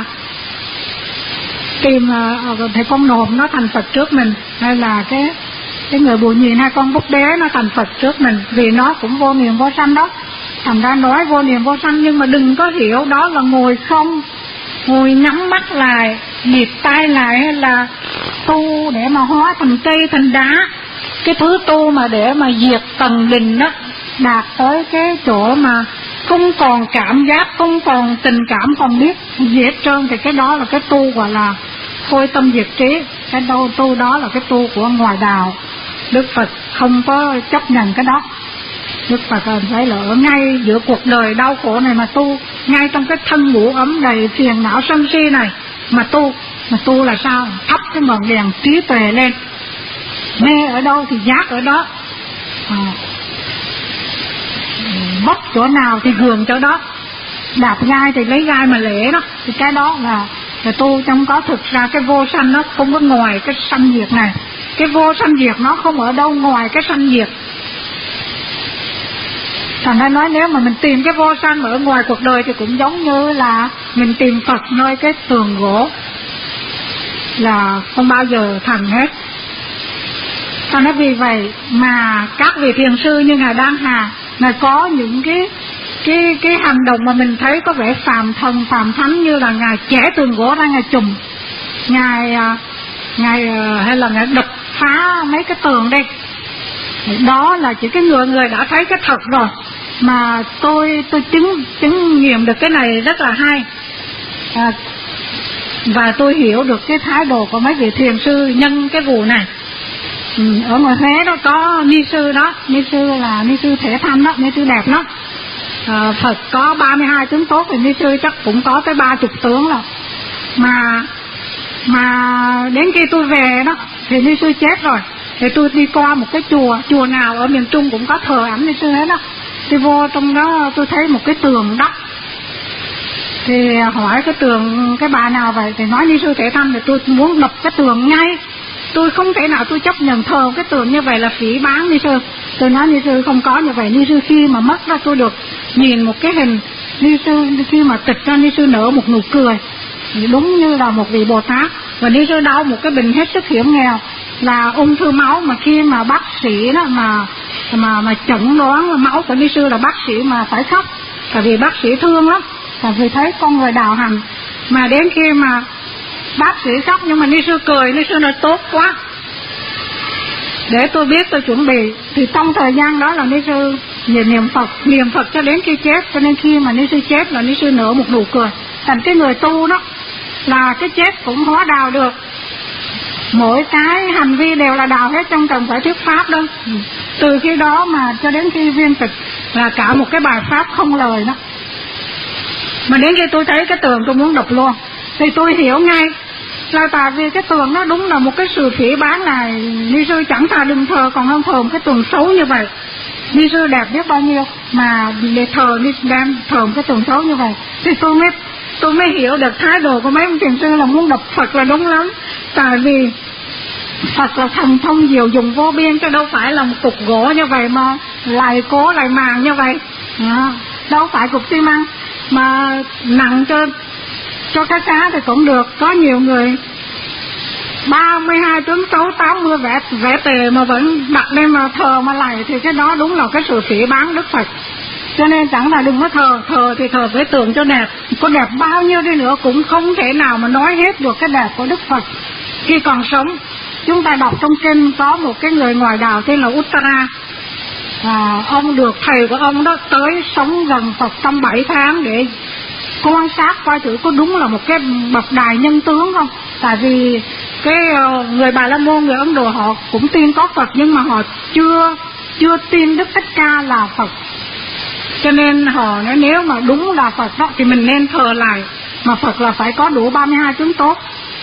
tìm uh, thầy con nồm nó thành Phật trước mình, hay là cái cái người bù nhìn hai con búp bê nó thành Phật trước mình, vì nó cũng vô niệm vô sanh đó. Thành ra nói vô niệm vô sanh, nhưng mà đừng có hiểu đó là ngồi không, ngồi nhắm mắt lại, nhịp tay lại, hay là tu để mà hóa thành cây thành đá. Cái thứ tu mà để mà diệt tầng đình đó, đạt tới cái chỗ mà không còn cảm giác, không còn tình cảm, không biết gì hết trơn, thì cái đó là cái tu gọi là thôi tâm diệt trí. Cái đâu tu đó là cái tu của ngoài đạo. Đức Phật không có chấp nhận cái đó. Đức Phật phải là ở ngay giữa cuộc đời đau khổ này mà tu, ngay trong cái thân ngũ ấm đầy phiền não sân si này mà tu. Mà tu là sao? Thắp cái ngọn đèn trí tuệ lên, mê ở đâu thì giác ở đó, à, mất chỗ nào thì gường chỗ đó, đạp gai thì lấy gai mà lễ đó. Thì cái đó là, là tu. Trong có thực ra cái vô sanh nó không có ngoài cái sanh diệt này. Cái vô sanh diệt nó không ở đâu ngoài cái sanh diệt. Thành ra nói nếu mà mình tìm cái vô sanh ở ngoài cuộc đời thì cũng giống như là mình tìm Phật nơi cái tường gỗ, là không bao giờ thành hết. Cho nên vì vậy mà các vị thiền sư như Ngài Đan Hà, Ngài có những cái cái cái hành động mà mình thấy có vẻ phàm thần phàm thánh, như là Ngài chẻ tường gỗ ra, Ngài chùm, Ngài Ngài hay là Ngài đập phá mấy cái tường đây. Đó là chỉ cái người người đã thấy cái thật rồi. Mà tôi tôi chứng chứng nghiệm được cái này rất là hay, à, và tôi hiểu được cái thái độ của mấy vị thiền sư nhân cái vụ này. Ừ, ở ngoài Huế đó có ni sư đó, ni sư là ni sư Thể Thanh đó, ni sư đẹp đó. À, Phật có ba mươi hai tướng tốt thì ni sư chắc cũng có tới ba chục tướng rồi. Mà mà đến khi tôi về đó thì ni sư chết rồi. Thì tôi đi qua một cái chùa, chùa nào ở miền Trung cũng có thờ ảnh ni sư hết đó. Thì vô trong đó tôi thấy một cái tường đất. Thì hỏi cái tường cái bà nào vậy, thì nói ni sư Thể Thanh. Thì tôi muốn đập cái tường ngay. Tôi không thể nào tôi chấp nhận thờ cái tường như vậy là phỉ báng ni sư. Tôi nói ni sư không có như vậy. Ni sư khi mà mất ra tôi được nhìn một cái hình ni sư khi mà tịch ra, ni sư nở một nụ cười đúng như là một vị Bồ Tát. Và ni sư đau một cái bệnh hết sức hiểm nghèo là ung thư máu, mà khi mà bác sĩ đó mà mà mà chẩn đoán máu của ni sư là bác sĩ mà phải khóc, tại vì bác sĩ thương lắm, tại vì thấy con người đạo hành. Mà đến khi mà bác sĩ khóc nhưng mà ni sư cười, ni sư nói tốt quá, để tôi biết tôi chuẩn bị. Thì trong thời gian đó là ni sư niệm Phật, niệm Phật cho đến khi chết. Cho nên khi mà ni sư chết là ni sư nở một nụ cười. Thành cái người tu đó là cái chết cũng hóa đào được. Mỗi cái hành vi đều là đào hết, trong cần phải thuyết pháp đâu. Từ khi đó mà cho đến khi viên tịch là cả một cái bài pháp không lời đó. Mà đến khi tôi thấy cái tường tôi muốn đọc luôn. Thì tôi hiểu ngay là tại vì cái tường nó đúng là một cái sự phỉ báng này. Ni sư chẳng thà đừng thờ còn hơn thờ một cái tường xấu như vậy. Ni sư đẹp biết bao nhiêu mà để thờ ni đem thờ một cái tường xấu như vậy. Thì tôi mới tôi mới hiểu được thái độ của mấy ông thiền sư là muốn đập Phật là đúng lắm. Tại vì Phật là thần thông diệu dụng vô biên, chứ đâu phải là một cục gỗ như vậy mà lại cố lại màng như vậy. À, đâu phải cục xi măng mà nặng cho cho cái cá thì cũng được. Có nhiều người ba mươi hai tướng xấu, tám mươi vẽ vẽ tề mà vẫn đặt lên mà thờ mà lạy, thì cái đó đúng là cái sự phỉ báng Đức Phật. Cho nên chẳng là đừng có thờ, thờ thì thờ với tượng cho đẹp. Có đẹp bao nhiêu đi nữa cũng không thể nào mà nói hết được cái đẹp của Đức Phật khi còn sống. Chúng ta đọc trong kinh có một cái người ngoại đạo tên là Uttara. À, ông được thầy của ông đó tới sống gần Phật trong bảy tháng để quan sát coi thử có đúng là một cái bậc đại nhân tướng không. Tại vì cái người Bà La Môn, người Ấn Độ họ cũng tin có Phật, nhưng mà họ chưa chưa tin Đức Thích Ca là Phật. Cho nên họ nói nếu mà đúng là Phật đó thì mình nên thờ lại. Mà Phật là phải có đủ ba mươi hai tướng tốt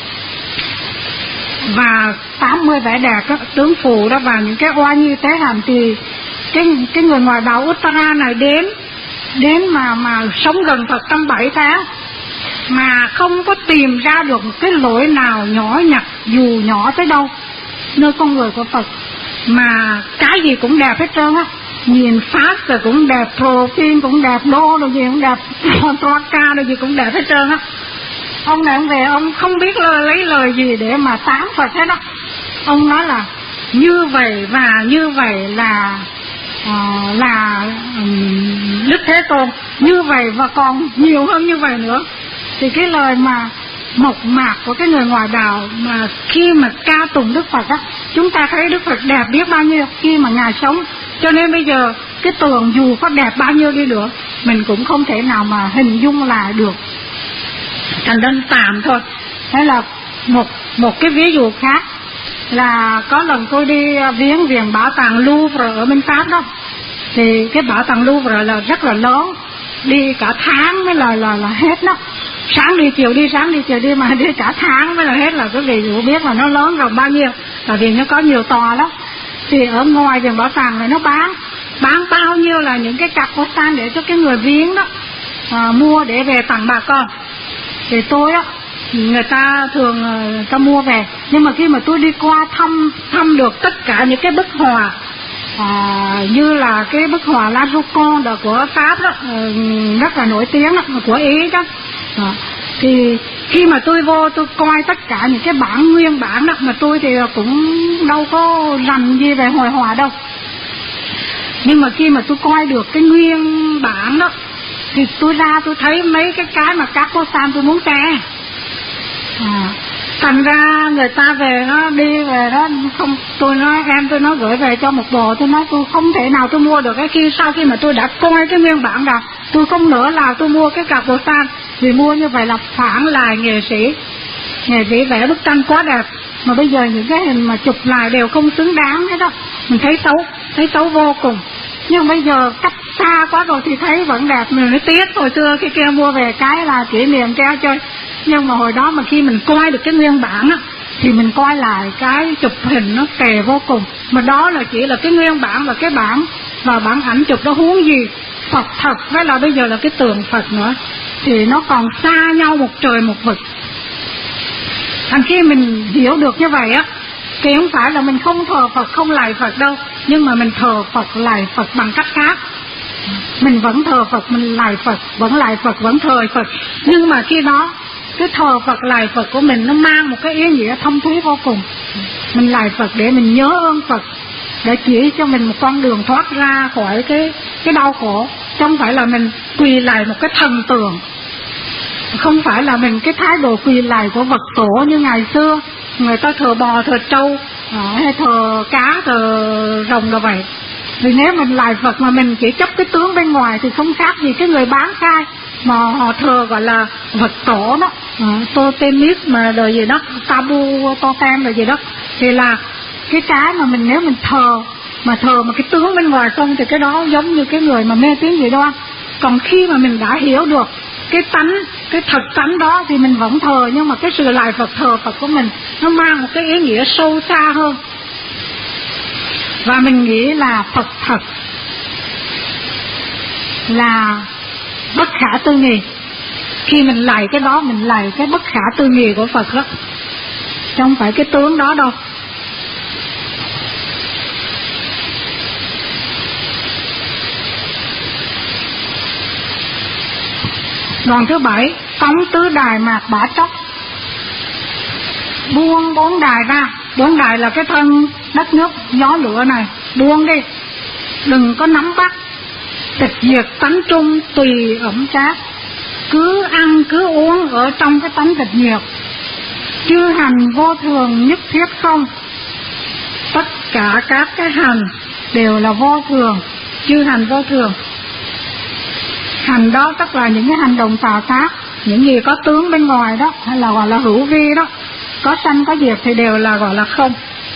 và tám mươi vẻ đẹp đó, tướng phù đó, và những cái oai nghi tế hàm. Thì cái cái người ngoài đạo Uttara này đến đến mà mà sống gần Phật trong bảy tháng. mà không có tìm ra được một cái lỗi nào nhỏ nhặt dù nhỏ tới đâu nơi con người của Phật, mà cái gì cũng đẹp hết trơn á. Nhìn phát rồi cũng đẹp, profile cũng đẹp, đô rồi gì cũng đẹp, toa ca rồi gì cũng đẹp hết trơn á. Ông này ông về ông không biết lấy lời gì để mà tán Phật hết đó. Ông nói là như vậy và như vậy là uh, là um, Đức Thế Tôn, như vậy và còn nhiều hơn như vậy nữa. Thì cái lời mà mộc mạc của cái người ngoài đạo mà khi mà ca tụng Đức Phật á, chúng ta thấy Đức Phật đẹp biết bao nhiêu khi mà Ngài sống. Cho nên bây giờ cái tường dù có đẹp bao nhiêu đi nữa, mình cũng không thể nào mà hình dung lại được, thành đơn tạm thôi. Thế là một một cái ví dụ khác là có lần tôi đi viếng viện bảo tàng Louvre ở bên Pháp đó. Thì cái bảo tàng Louvre là rất là lớn, đi cả tháng mới là là là hết đó. Sáng đi chiều đi, sáng đi chiều đi, mà đi cả tháng mới là hết, là cái vị dụ biết là nó lớn rộng bao nhiêu, tại vì nó có nhiều tòa lắm. Thì ở ngoài viện bảo tàng này nó bán bán bao nhiêu là những cái cặp postan để cho cái người viếng đó à, mua để về tặng bà con. Thì tôi á, người ta thường người ta mua về, nhưng mà khi mà tôi đi qua thăm thăm được tất cả những cái bức họa à, như là cái bức họa La Joconde của Pháp đó, rất là nổi tiếng đó, của Ý đó. À, thì khi mà tôi vô tôi coi tất cả những cái bản nguyên bản đó, mà tôi thì cũng đâu có rành gì về hội họa đâu, nhưng mà khi mà tôi coi được cái nguyên bản đó thì tôi ra tôi thấy mấy cái cái mà các cô Sam tôi muốn xe. À, thành ra người ta về nó đi về đó không, tôi nói em tôi nói gửi về cho một bộ, tôi nói tôi không thể nào tôi mua được cái khi sau khi mà tôi đã coi cái nguyên bản rồi, tôi không nữa là tôi mua cái cặp bộ san, vì mua như vậy là phản lại nghệ sĩ, nghệ sĩ vẽ bức tranh quá đẹp, mà bây giờ những cái hình mà chụp lại đều không xứng đáng hết đó, mình thấy xấu, thấy xấu vô cùng. Nhưng bây giờ cách xa quá rồi thì thấy vẫn đẹp, mình mới tiếc hồi xưa cái kia mua về cái là kỷ niệm treo chơi. Nhưng mà hồi đó mà khi mình coi được cái nguyên bản á, thì mình coi lại cái chụp hình nó kề vô cùng. Mà đó là chỉ là cái nguyên bản và cái bản và bản ảnh chụp đó, huống gì Phật thật với là bây giờ là cái tượng Phật nữa, thì nó còn xa nhau một trời một vực. Thành khi mình hiểu được như vậy á, thì không phải là mình không thờ Phật, không lạy Phật đâu, nhưng mà mình thờ Phật lạy Phật bằng cách khác. Mình vẫn thờ Phật, mình lạy Phật, vẫn lạy Phật, vẫn thờ Phật, nhưng mà khi đó cái thờ Phật lạy Phật của mình nó mang một cái ý nghĩa thâm thúy vô cùng. Mình lạy Phật để mình nhớ ơn Phật, để chỉ cho mình một con đường thoát ra khỏi cái cái đau khổ, chứ không phải là mình quỳ lạy một cái thần tượng, không phải là mình cái thái độ quỳ lạy của vật tổ như ngày xưa người ta thờ bò, thờ trâu, hay thờ cá, thờ rồng là vậy. Vì nếu mình lạy Phật mà mình chỉ chấp cái tướng bên ngoài thì không khác gì cái người bán khai mà họ thờ gọi là vật tổ đó, à, totemis mà đời gì đó, tabu totem rồi gì đó, thì là cái cái mà mình nếu mình thờ mà thờ mà cái tướng bên ngoài không thì cái đó giống như cái người mà mê tín dị đoan. Còn khi mà mình đã hiểu được cái tánh, cái thật tánh đó thì mình vẫn thờ, nhưng mà cái sự lạy Phật, thờ Phật của mình nó mang một cái ý nghĩa sâu xa hơn, và mình nghĩ là Phật thật là bất khả tư nghì. Khi mình lạy cái đó, mình lạy cái bất khả tư nghì của Phật đó, chứ không phải cái tướng đó đâu. Đoạn thứ bảy, tống tứ đài mạt bả tróc. Buông bốn đài ra. Bốn đài là cái thân đất nước gió lửa này, buông đi, đừng có nắm bắt. Tịch diệt tánh trung tùy ẩm trác, cứ ăn cứ uống ở trong cái tánh tịch diệt. Chư hành vô thường nhất thiết không, tất cả các cái hành đều là vô thường, chư hành vô thường. Hành đó tức là những cái hành động tạo tác, những gì có tướng bên ngoài đó, hay là gọi là hữu vi đó, có sanh có diệt thì đều là gọi là không.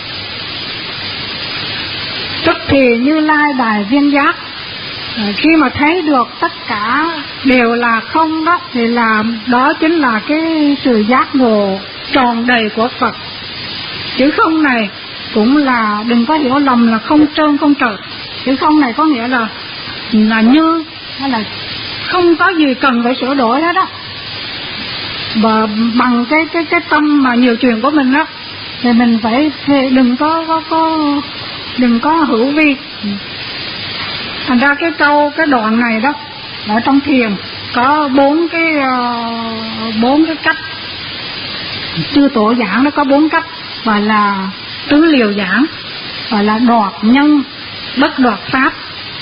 Tức thì Như Lai Đại Viên Giác, khi mà thấy được tất cả đều là không đó, thì là đó chính là cái sự giác ngộ tròn đầy của Phật. Chữ không này cũng là đừng có hiểu lầm là không trơn không trợt. Chữ không này có nghĩa là là như, hay là không có gì cần phải sửa đổi hết đó. và bằng cái cái cái tâm mà nhiều chuyện của mình đó, thì mình phải đừng có có có đừng có hữu vi. Thành ra cái câu cái đoạn này đó ở trong thiền có bốn cái bốn uh, cái cách. Chư tổ giảng nó có bốn cách, gọi là tứ liều giảng, gọi là đoạt nhân bất đoạt pháp,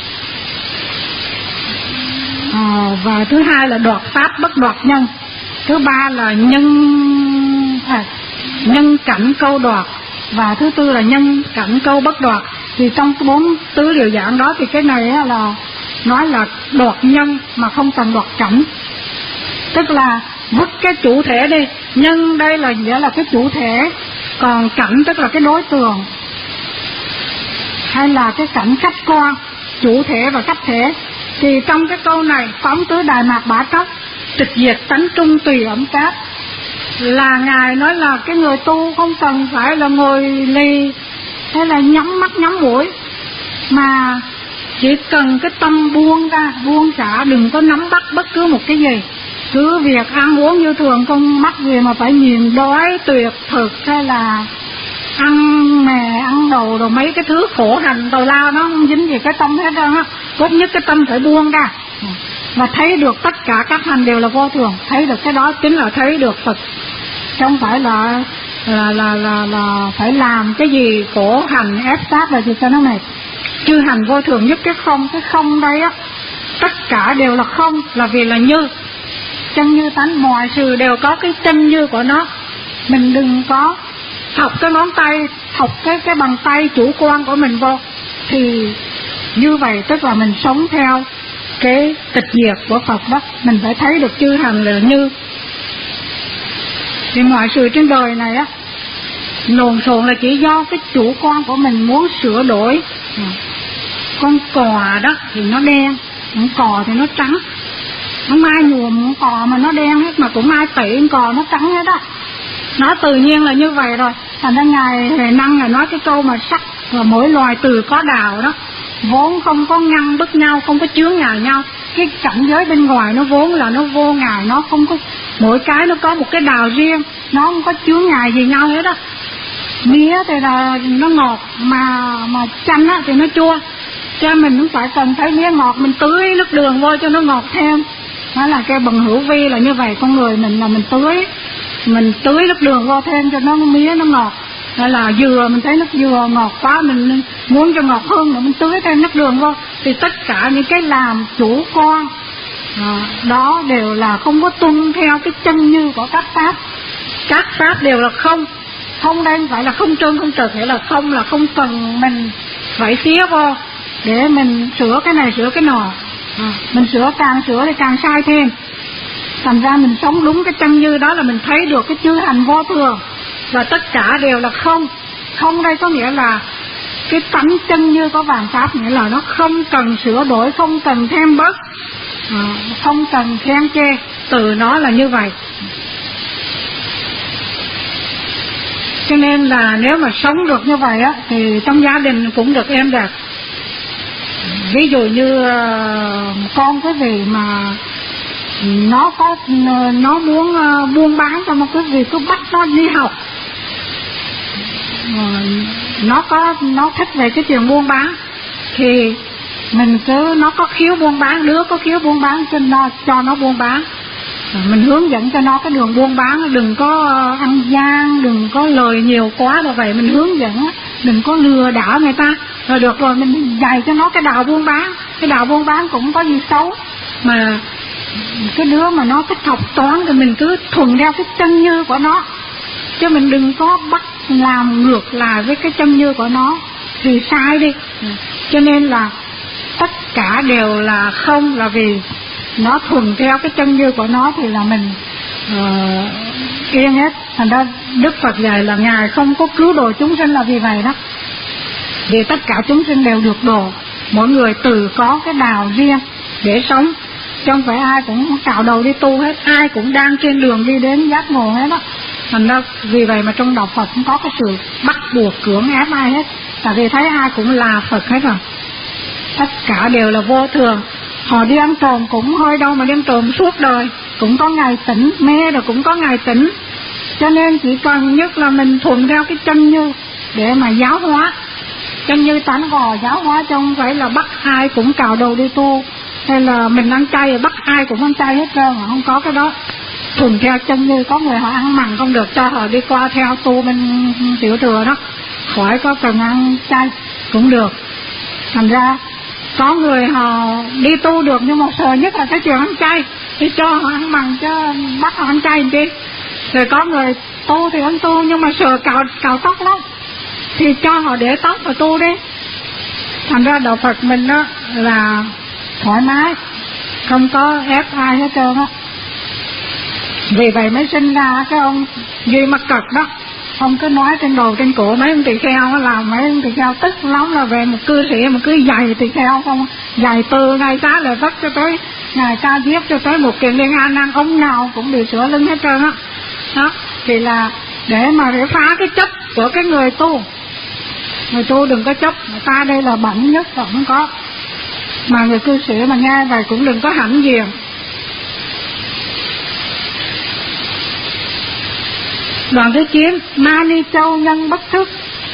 à, và thứ hai là đoạt pháp bất đoạt nhân, thứ ba là nhân à, nhân cảnh câu đoạt, và thứ tư là nhân cảnh câu bất đoạt. Thì trong cái bốn tứ liều giảng đó thì cái này là nói là đoạt nhân mà không cần đoạt cảnh, tức là vứt cái chủ thể đi. Nhân đây là nghĩa là cái chủ thể, còn cảnh tức là cái đối tượng, hay là cái cảnh khách quan, chủ thể và khách thể. Thì trong cái câu này phóng tứ đại mạt bá tróc, tịch diệt tánh trung tùy ẩm cát, là ngài nói là cái người tu không cần phải là ngồi lì hay là nhắm mắt nhắm mũi, mà chỉ cần cái tâm buông ra, buông xả, đừng có nắm bắt bất cứ một cái gì. Cứ việc ăn uống như thường, không mắc gì mà phải nhìn đói tuyệt thực, hay là ăn mè ăn đồ rồi mấy cái thứ khổ hành tào lao, nó không dính gì cái tâm hết đâu á. Tốt nhất cái tâm phải buông ra và thấy được tất cả các hành đều là vô thường. Thấy được cái đó chính là thấy được Phật, không phải là là là là, là phải làm cái gì khổ hành ép sát là gì cho nó mệt. Chư hành vô thường nhất cái không. Cái không đây á, tất cả đều là không, là vì là như chân như tánh, mọi sự đều có cái chân như của nó. Mình đừng có học cái ngón tay, học cái cái bàn tay chủ quan của mình vô, thì như vậy tức là mình sống theo cái tịch diệt của Phật đó. Mình phải thấy được chư hành là như. Thì mọi sự trên đời này á, lộn xộn là chỉ do cái chủ quan của mình muốn sửa đổi. Con cò đó thì nó đen, con cò thì nó trắng. Không ai nhuộm con cò mà nó đen hết, mà cũng ai tẩy con cò nó trắng hết đó. Nó tự nhiên là như vậy rồi. Thành ra ngài Huệ Năng là nói cái câu mà sắc và mỗi loài từ có đạo đó, vốn không có ngăn bức nhau, không có chướng ngại nhau. Cái cảnh giới bên ngoài nó vốn là nó vô ngại, nó không có, mỗi cái nó có một cái đạo riêng, nó không có chướng ngại gì nhau hết đó. Mía thì là nó ngọt, mà mà chanh á thì nó chua. Cho mình cũng phải cần thấy mía ngọt, mình tưới nước đường vô cho nó ngọt thêm. Đó là cái bằng hữu vi là như vậy. Con người mình là mình tưới mình tưới nước đường vô thêm cho nó mía nó ngọt. Hay là dừa, mình thấy nước dừa ngọt quá, mình muốn cho ngọt hơn nữa mình tưới thêm nước đường vô. Thì tất cả những cái làm chủ quan à, đó đều là không có tuân theo cái chân như của các pháp. Các pháp đều là không. Không đây không phải là không trơn không trật, nghĩa là không là không cần mình phải xía vô để mình sửa cái này sửa cái nọ. à, Mình sửa càng sửa thì càng sai thêm. Thành ra mình sống đúng cái chân như đó là mình thấy được cái chư hành vô thường, và tất cả đều là không. Không đây có nghĩa là cái tánh chân như có vạn pháp, nghĩa là nó không cần sửa đổi, không cần thêm bớt, à, không cần khen chê, từ nó là như vậy. Cho nên là nếu mà sống được như vậy á, thì trong gia đình cũng được êm đẹp. Ví dụ như con cái gì mà nó có nó muốn buôn bán cho một cái gì, cứ bắt nó đi học, nó có nó thích về cái chuyện buôn bán, thì mình cứ nó có khiếu buôn bán, đứa có khiếu buôn bán cho nó cho nó buôn bán, mình hướng dẫn cho nó cái đường buôn bán, đừng có ăn gian, đừng có lời nhiều quá rồi vậy, mình hướng dẫn, đừng có lừa đảo người ta, rồi được rồi mình dạy cho nó cái đạo buôn bán. Cái đạo buôn bán cũng có gì xấu, mà cái đứa mà nó thích học toán thì mình cứ thuần theo cái chân như của nó, chứ mình đừng có bắt làm ngược lại với cái chân như của nó thì sai đi. Cho nên là tất cả đều là không, là vì nó thuần theo cái chân như của nó thì là mình uh, yên hết. Thành ra Đức Phật dạy là ngài không có cứu độ chúng sinh là vì vậy đó, vì tất cả chúng sinh đều được độ, mỗi người tự có cái đạo riêng để sống, chứ không phải ai cũng cạo đầu đi tu hết, ai cũng đang trên đường đi đến giác ngộ hết đó. Thành ra vì vậy mà trong đạo Phật không có cái sự bắt buộc cưỡng ép ai hết, tại vì thấy ai cũng là Phật hết rồi, tất cả đều là vô thường. Họ đi ăn trộm cũng hơi đâu mà đi ăn trộm suốt đời, cũng có ngày tỉnh, mê rồi cũng có ngày tỉnh. Cho nên chỉ cần nhất là mình thuận theo cái chân như để mà giáo hóa. Chân như tánh gò giáo hóa, chứ không phải là bắt ai cũng cào đầu đi tu, hay là mình ăn chay rồi bắt ai cũng ăn chay hết trơn, không có cái đó. Thuận theo chân như, có người họ ăn mặn không được, cho họ đi qua theo tu bên tiểu thừa đó, khỏi có cần ăn chay cũng được. Thành ra có người họ đi tu được, nhưng mà sợ nhất là cái chuyện ăn chay, thì cho họ ăn mặn chứ bắt họ ăn chay làm chi. Rồi có người tu thì ăn tu, nhưng mà sợ cạo, cạo tóc lắm, thì cho họ để tóc và tu đi. Thành ra đạo Phật mình đó là thoải mái, không có ép ai hết trơn á. Vì vậy mới sinh ra cái ông Duy Mắc Cật đó. Ông cứ nói trên đầu trên cổ mấy ông tỳ kheo, làm mấy ông tỳ kheo tức lắm, là về một cư sĩ mà cứ dày tỳ kheo không, dày từ ngày Xá Lợi Phất cho tới ngày Ca Diếp cho tới một Kiền Liên A Nan, ông nào cũng bị sửa lưng hết trơn á. Đó, thì là để mà để phá cái chấp của cái người tu. Người tu đừng có chấp, người ta đây là bẩn nhất là không có. Mà người cư sĩ mà nghe vậy cũng đừng có hãnh diện. Đoạn thứ chín, Mani Châu nhân bất thức.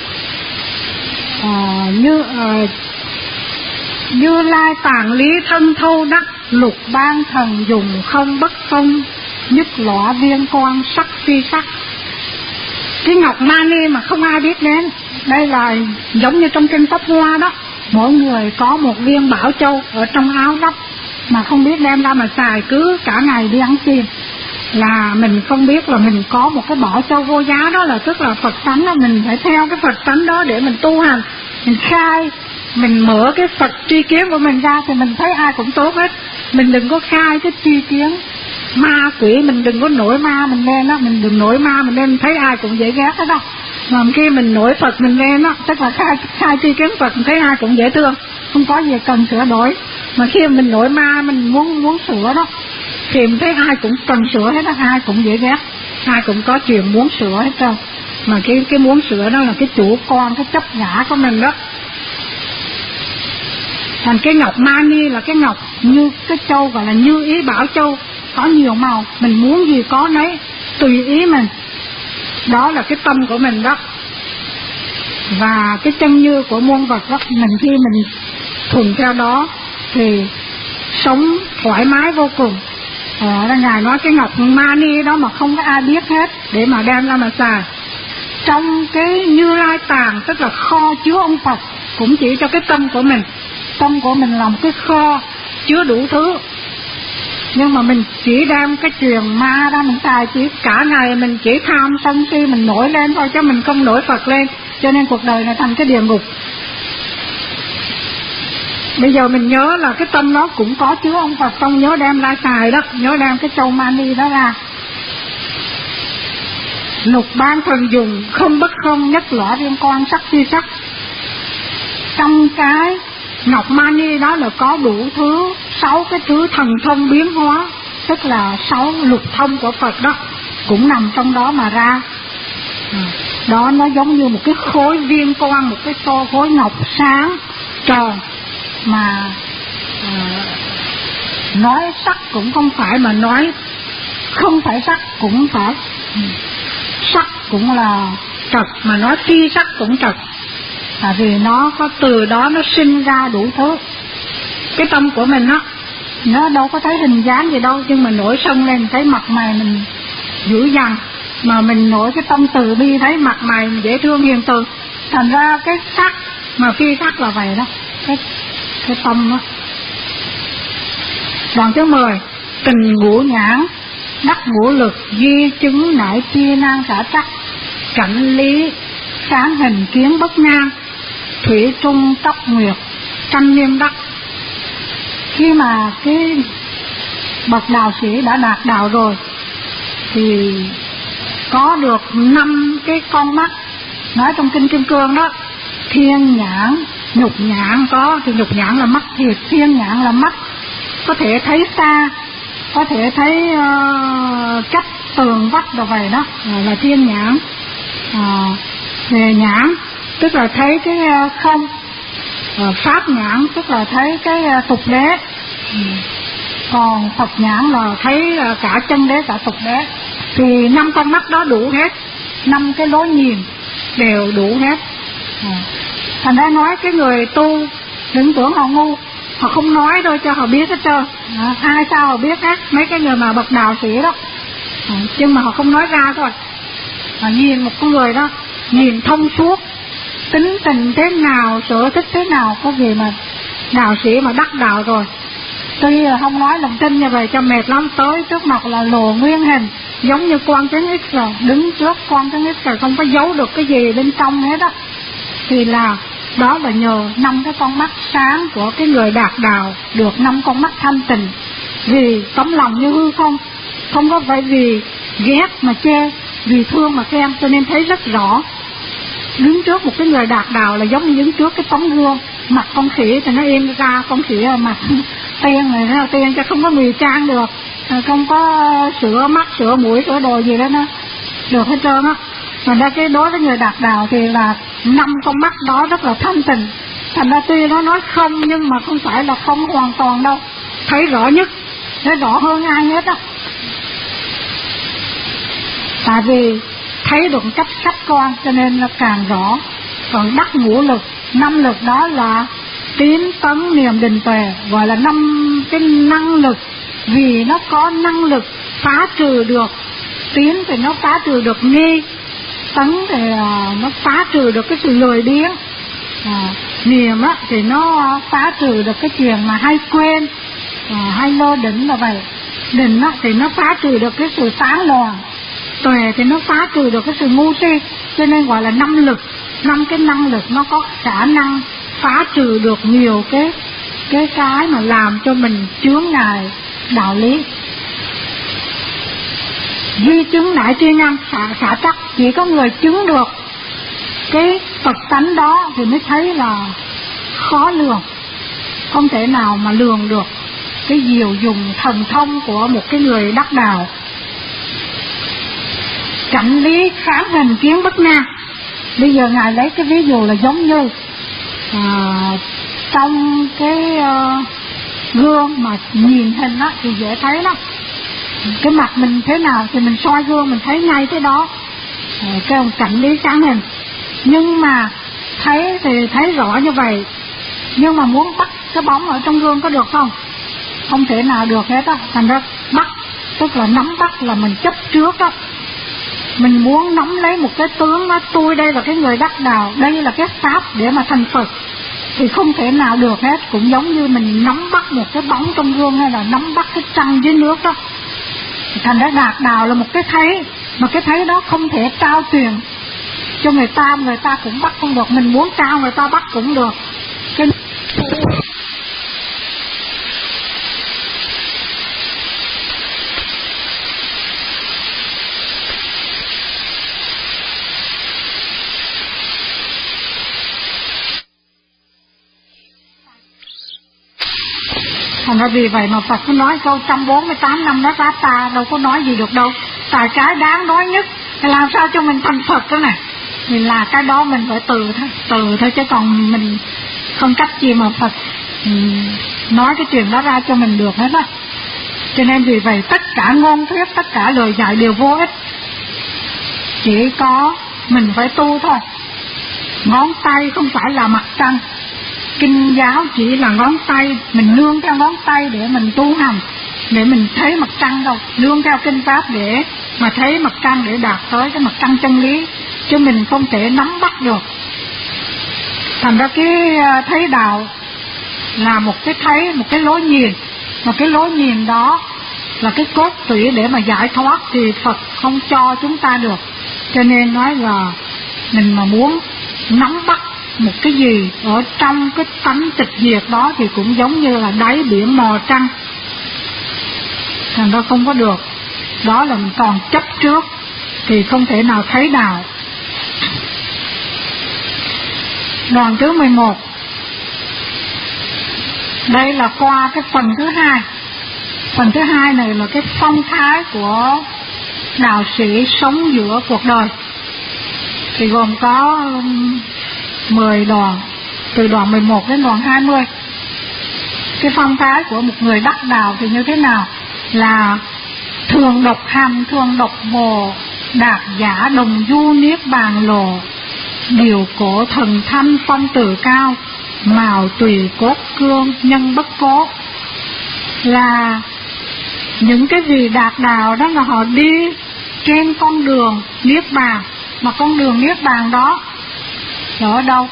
à, Như à, Như Lai tàng lý thân thâu đắc, lục ban thần dùng không bất không, nhất lõa viên quan sắc phi sắc. Cái ngọc mani mà không ai biết đến, đây là giống như trong kinh Pháp Hoa đó, mỗi người có một viên bảo châu ở trong áo lắp, mà không biết đem ra mà xài, cứ cả ngày đi ăn xiên. Là mình không biết là mình có một cái bảo châu vô giá đó, là tức là Phật tánh đó, mình phải theo cái Phật tánh đó để mình tu hành. Mình khai, mình mở cái Phật tri kiến của mình ra thì mình thấy ai cũng tốt hết. Mình đừng có khai cái tri kiến ma quỷ, mình đừng có nổi ma mình lên đó, mình đừng nổi ma mình lên, thấy ai cũng dễ ghét hết đó. Mà khi mình nổi Phật mình lên đó, tức là khai, khai tri kiến Phật, thấy ai cũng dễ thương, không có gì cần sửa đổi. Mà khi mình nổi ma mình muốn muốn sửa đó, thì mình thấy ai cũng cần sửa hết đó, ai cũng dễ ghét, ai cũng có chuyện muốn sửa hết trơn. Mà cái cái muốn sửa đó là cái chủ quan, cái chấp ngã của mình đó. Thành cái ngọc mani là cái ngọc như cái châu, gọi là như ý bảo châu, có nhiều màu, mình muốn gì có nấy, tùy ý mình. Đó là cái tâm của mình đó. Và cái chân như của muôn vật đó, mình khi mình thuận theo đó thì sống thoải mái vô cùng. à, Ngài nói cái ngọc mani đó mà không có ai biết hết, để mà đem ra mà xài. Trong cái Như Lai tàng, tức là kho chứa ông Phật, cũng chỉ cho cái tâm của mình. Tâm của mình là một cái kho chứa đủ thứ, nhưng mà mình chỉ đem cái truyền ma ra mình xài, chỉ cả ngày mình chỉ tham sân si mình nổi lên thôi, chứ mình không nổi Phật lên. Cho nên cuộc đời này thành cái địa ngục. Bây giờ mình nhớ là cái tâm đó cũng có chứa ông Phật, không nhớ đem ra xài đó, nhớ đem cái châu mani đó ra. Lục ban thần dùng không bất không, nhất lõa viên quan sắc phi sắc. Trong cái ngọc mani đó là có đủ thứ, sáu cái thứ thần thông biến hóa, tức là sáu lục thông của Phật đó cũng nằm trong đó mà ra. Đó nó giống như một cái khối viên quan, một cái xô khối ngọc sáng tròn, mà à, nói sắc cũng không phải, mà nói không phải sắc cũng phải. Sắc cũng là trật, mà nói phi sắc cũng trật. Tại vì nó có từ đó nó sinh ra đủ thứ. Cái tâm của mình á, nó đâu có thấy hình dáng gì đâu, nhưng mà nổi sân lên thấy mặt mày mình dữ dằn, mà mình nổi cái tâm từ bi thấy mặt mày dễ thương hiền từ. Thành ra cái sắc mà phi sắc là vậy đó, cái, cái tâm đó. Đoạn thứ mười, tình ngũ nhãn đắc ngũ lực, duy chứng nại chia nan xả chắc, cảnh lý sáng hình kiến bất ngang, thủy trung tóc nguyệt trăm niêm đắc. Khi mà cái bậc đạo sĩ đã đạt đạo rồi thì có được năm cái con mắt, nói trong kinh Kim Cương đó, thiên nhãn, nhục nhãn có, thì nhục nhãn là mắt thiệt, thiên nhãn là mắt có thể thấy xa, có thể thấy uh, cách tường vách đồ vậy đó, là thiên nhãn. À, về nhãn tức là thấy cái uh, không, uh, pháp nhãn tức là thấy cái uh, tục đế. Còn Phật nhãn là thấy cả chân đế cả tục đế. Thì năm con mắt đó đủ hết, năm cái lối nhìn đều đủ hết. à. Thành ra nói cái người tu đừng tưởng họ ngu, họ không nói thôi cho họ biết hết trơn. à, Ai sao họ biết hết, mấy cái người mà bậc đạo sĩ đó. à, Nhưng mà họ không nói ra thôi. à, Nhìn một con người đó, nhìn thông suốt, tính tình thế nào, sở thích thế nào, có gì mà đạo sĩ mà đắc đạo rồi. Tuy không nói lòng tin như vậy cho mệt lắm, tới trước mặt là lộ nguyên hình, giống như quan Chứng X rồi, đứng trước quan Chứng X rồi không có giấu được cái gì bên trong hết đó. Thì là đó là nhờ năm cái con mắt sáng của cái người đạt đạo, được năm con mắt thanh tịnh. Vì tấm lòng như hư không, không có phải vì ghét mà chê, vì thương mà khen, cho nên thấy rất rõ. Đứng trước một cái người đạt đạo là giống như đứng trước cái tấm gương. Mặt con khỉ thì nó in ra, con khỉ mặt tiên này nó tiên cho không có ngụy trang được, không có sửa mắt, sửa mũi, sửa đồ gì đó nó được hết trơn á. Mà ra cái đối với người đạt đạo thì là năm con mắt đó rất là thanh tịnh. Thành ra tuy nó nói không nhưng mà không phải là không hoàn toàn đâu, thấy rõ nhất, thấy rõ hơn ai hết á. Tại vì thấy được cách khách quan cho nên là càng rõ. Còn đắc ngũ lực, năm lực đó là tín tấn niệm định tuệ, gọi là năm cái năng lực. Vì nó có năng lực phá trừ được. Tín thì nó phá trừ được nghi, tấn thì nó phá trừ được cái sự lười biếng, à, niệm á thì nó phá trừ được cái chuyện mà hay quên, à, hay lơ đỉnh là vậy. Định á thì nó phá trừ được cái sự tán loạn, tuệ thì nó phá trừ được cái sự ngu si. Cho nên gọi là năm lực, năm cái năng lực nó có khả năng phá trừ được nhiều cái cái cái mà làm cho mình chướng ngại đạo lý. Duy chứng nại tri ngăn xả, xả chắc, chỉ có người chứng được cái Phật tánh đó thì mới thấy là khó lường, không thể nào mà lường được cái diệu dùng thần thông của một cái người đắc đạo. Cảnh lý kháng hình kiến bất na. Bây giờ Ngài lấy cái ví dụ là giống như à, trong cái uh, gương mà nhìn hình đó thì dễ thấy lắm. Cái mặt mình thế nào thì mình soi gương mình thấy ngay cái đó, à, cái ông cảnh lý kháng hình. Nhưng mà thấy thì thấy rõ như vậy, nhưng mà muốn bắt cái bóng ở trong gương có được không? Không thể nào được hết á. Thành ra bắt tức là nắm bắt là mình chấp trước á. Mình muốn nắm lấy một cái tướng đó, tôi đây là cái người đắc đạo, đây là cái pháp để mà thành Phật, thì không thể nào được hết. Cũng giống như mình nắm bắt một cái bóng trong gương hay là nắm bắt cái trăng dưới nước đó. Thành ra đạt đạo là một cái thấy, mà cái thấy đó không thể trao truyền cho người ta, người ta cũng bắt không được. Mình muốn trao người ta bắt cũng được. Cái thành ra vì vậy mà Phật có nói câu một trăm bốn mươi tám năm đó Pháp ta đâu có nói gì được đâu. Tại cái đáng nói nhất là làm sao cho mình thành Phật đó này, thì là cái đó mình phải từ thôi, từ thôi, chứ còn mình không cách gì mà Phật um, nói cái chuyện đó ra cho mình được hết á. Cho nên vì vậy tất cả ngôn thuyết, tất cả lời dạy đều vô ích, chỉ có mình phải tu thôi. Ngón tay không phải là mặt trăng, kinh giáo chỉ là ngón tay, mình nương theo ngón tay để mình tu hành, để mình thấy mặt trăng đâu, nương theo kinh pháp để mà thấy mặt trăng, để đạt tới cái mặt trăng chân lý, chứ mình không thể nắm bắt được. Thành ra cái thấy đạo là một cái thấy, một cái lối nhìn, mà cái lối nhìn đó là cái cốt tủy để mà giải thoát thì Phật không cho chúng ta được. Cho nên nói là mình mà muốn nắm bắt một cái gì ở trong cái tánh tịch diệt đó thì cũng giống như là đáy biển mò trăng, thành ra không có được. Đó là mình còn chấp trước thì không thể nào thấy đạo. Đoạn thứ mười một, đây là qua cái phần thứ hai. Phần thứ hai này là cái phong thái của đạo sĩ sống giữa cuộc đời, thì gồm có mười đoạn, từ đoạn mười một đến đoạn hai mươi. cái phong thái của một người đắc đạo thì như thế nào? Là thường độc hành, thường độc bồ, đạt giả đồng du niết bàn lồ, điều cổ thần thanh phong từ cao, màu tùy cốt cương nhân bất cố. Là những cái gì đạt đạo đó là họ đi trên con đường niết bàn, mà con đường niết bàn đó ở đâu?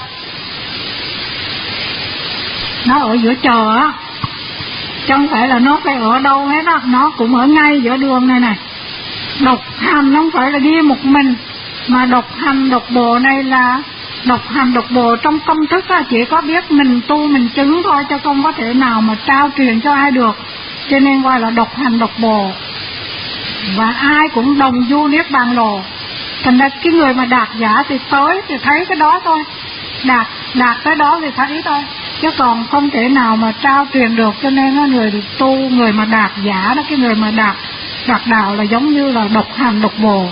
Nó ở giữa trời á, chứ không phải là nó phải ở đâu hết á, nó cũng ở ngay giữa đường này này. Độc hành nó không phải là đi một mình, mà độc hành độc bộ này là độc hành độc bộ trong công thức á, chỉ có biết mình tu mình chứng thôi, chứ không có thể nào mà trao truyền cho ai được, cho nên gọi là độc hành độc bộ. Và ai cũng đồng du niết bàn lồ. Thành ra cái người mà đạt giả thì tới thì thấy cái đó thôi, đạt đạt tới đó thì thấy thôi, chứ còn không thể nào mà trao truyền được. Cho nên nó người tu, người mà đạt giả đó, cái người mà đạt đạt đạo là giống như là độc hành độc bộ,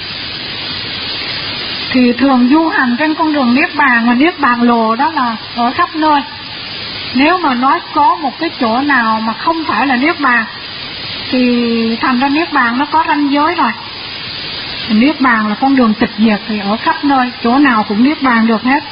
thì thường du hành trên con đường niết bàn. Mà niết bàn lồ đó là ở khắp nơi. Nếu mà nói có một cái chỗ nào mà không phải là niết bàn thì thành ra niết bàn nó có ranh giới rồi. Niết bàn là con đường tịch diệt thì ở khắp nơi, chỗ nào cũng niết bàn được hết.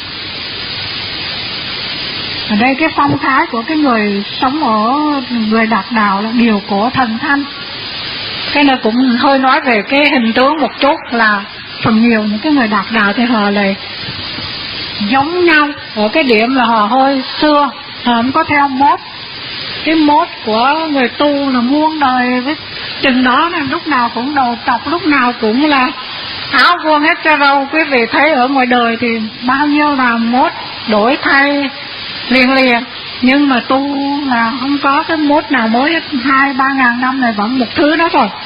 Ở đây cái phong thái của cái người sống ở người đạt đạo là điều cổ thần thanh. Cái này cũng hơi nói về cái hình tướng một chút, là phần nhiều những cái người đạt đạo thì họ lại giống nhau ở cái điểm là họ hơi xưa, họ không có theo mốt. Cái mốt của người tu là muôn đời với chừng đó, nên lúc nào cũng đầu trọc, lúc nào cũng là áo vuông hết cho râu. Quý vị thấy ở ngoài đời thì bao nhiêu là mốt đổi thay liền liền, nhưng mà tu là không có cái mốt nào mới hết. Hai ba ngàn năm này vẫn một thứ đó thôi.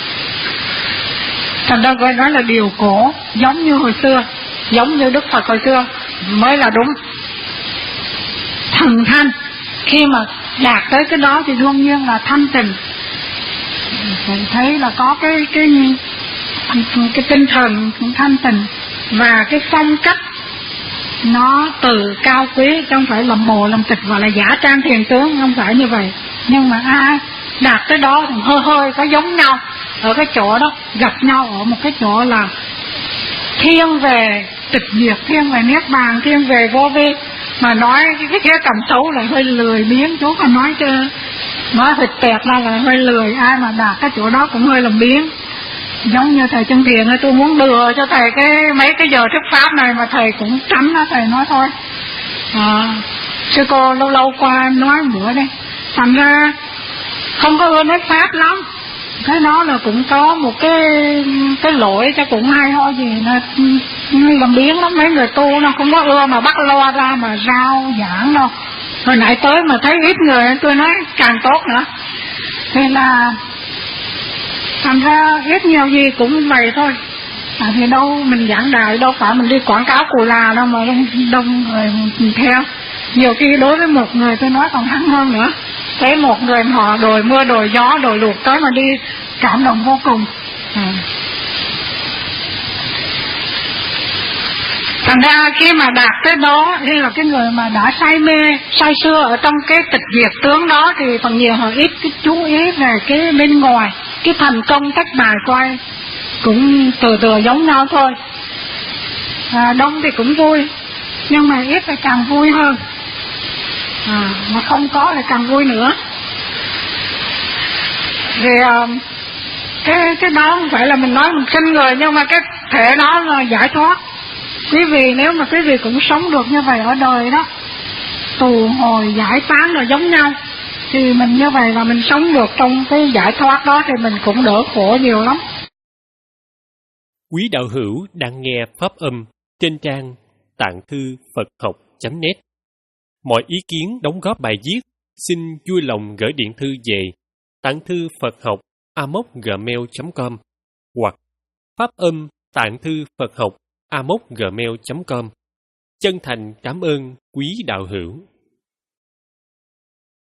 Thành ra gọi nói là điều cổ, giống như hồi xưa, giống như Đức Phật hồi xưa mới là đúng. Thần thanh, khi mà đạt tới cái đó thì đương nhiên là thanh tịnh. Phải thấy là có cái cái cái tinh thần thanh tịnh, và cái phong cách nó từ cao quý, chứ không phải làm bồ làm tịch và là giả trang thiền tướng, không phải như vậy. Nhưng mà ai đạt tới đó thì hơi hơi có giống nhau ở cái chỗ đó, gặp nhau ở một cái chỗ là thiên về tịch diệt, thiên về niết bàn, thiên về vô vi. Mà nói cái khía cạnh xấu là hơi lười biếng, chú còn nói chứ nói thịt tẹt ra là hơi lười. Ai mà đạt cái chỗ đó cũng hơi làm biếng. Giống như thầy Chân Thiền, tôi muốn đưa cho thầy cái mấy cái giờ thuyết pháp này mà thầy cũng tránh đó, thầy nói thôi à, sư cô lâu lâu qua em nói một bữa đây. Thành ra không có ưa nói pháp lắm. Cái đó là cũng có một cái cái lỗi cho cũng hay ho gì là làm biếng lắm. Mấy người tu nó không có ưa mà bắt lo ra mà rao giảng đâu. Hồi nãy tới mà thấy ít người tôi nói càng tốt nữa. Thì là thành ra ít nhiều gì cũng vậy thôi. À, thì đâu mình giảng đạo đâu phải mình đi quảng cáo cù là đâu mà đông, đông người mình theo. Nhiều khi đối với một người tôi nói còn hắn hơn nữa. Thấy một người họ đồi mưa đồi gió đồi lụt tới mà đi cảm động vô cùng. À. Thành ra khi mà đạt tới đó thì là cái người mà đã say mê say sưa ở trong cái tịch diệt tướng đó thì phần nhiều họ ít cái chú ý về cái bên ngoài, cái thành công thất bại coi cũng từ từ giống nhau thôi. À, đông thì cũng vui, nhưng mà ít thì càng vui hơn. À, mà không có thì càng vui nữa. Thì cái cái đó không phải là mình nói mình khinh người, nhưng mà cái thể đó là giải thoát. Quý vị nếu mà quý vị cũng sống được như vậy ở đời đó, tù hồi giải tán là giống nhau, thì mình như vậy là mình sống được trong cái giải thoát đó thì mình cũng đỡ khổ nhiều lắm. Quý đạo hữu đang nghe pháp âm trên trang tạng thư Phật học chấm net. Mọi ý kiến đóng góp bài viết xin vui lòng gửi điện thư về tạng thư Phật học a m o gmail chấm com hoặc pháp âm tạng thư Phật học a m o gmail chấm com. Chân thành cảm ơn quý đạo hữu.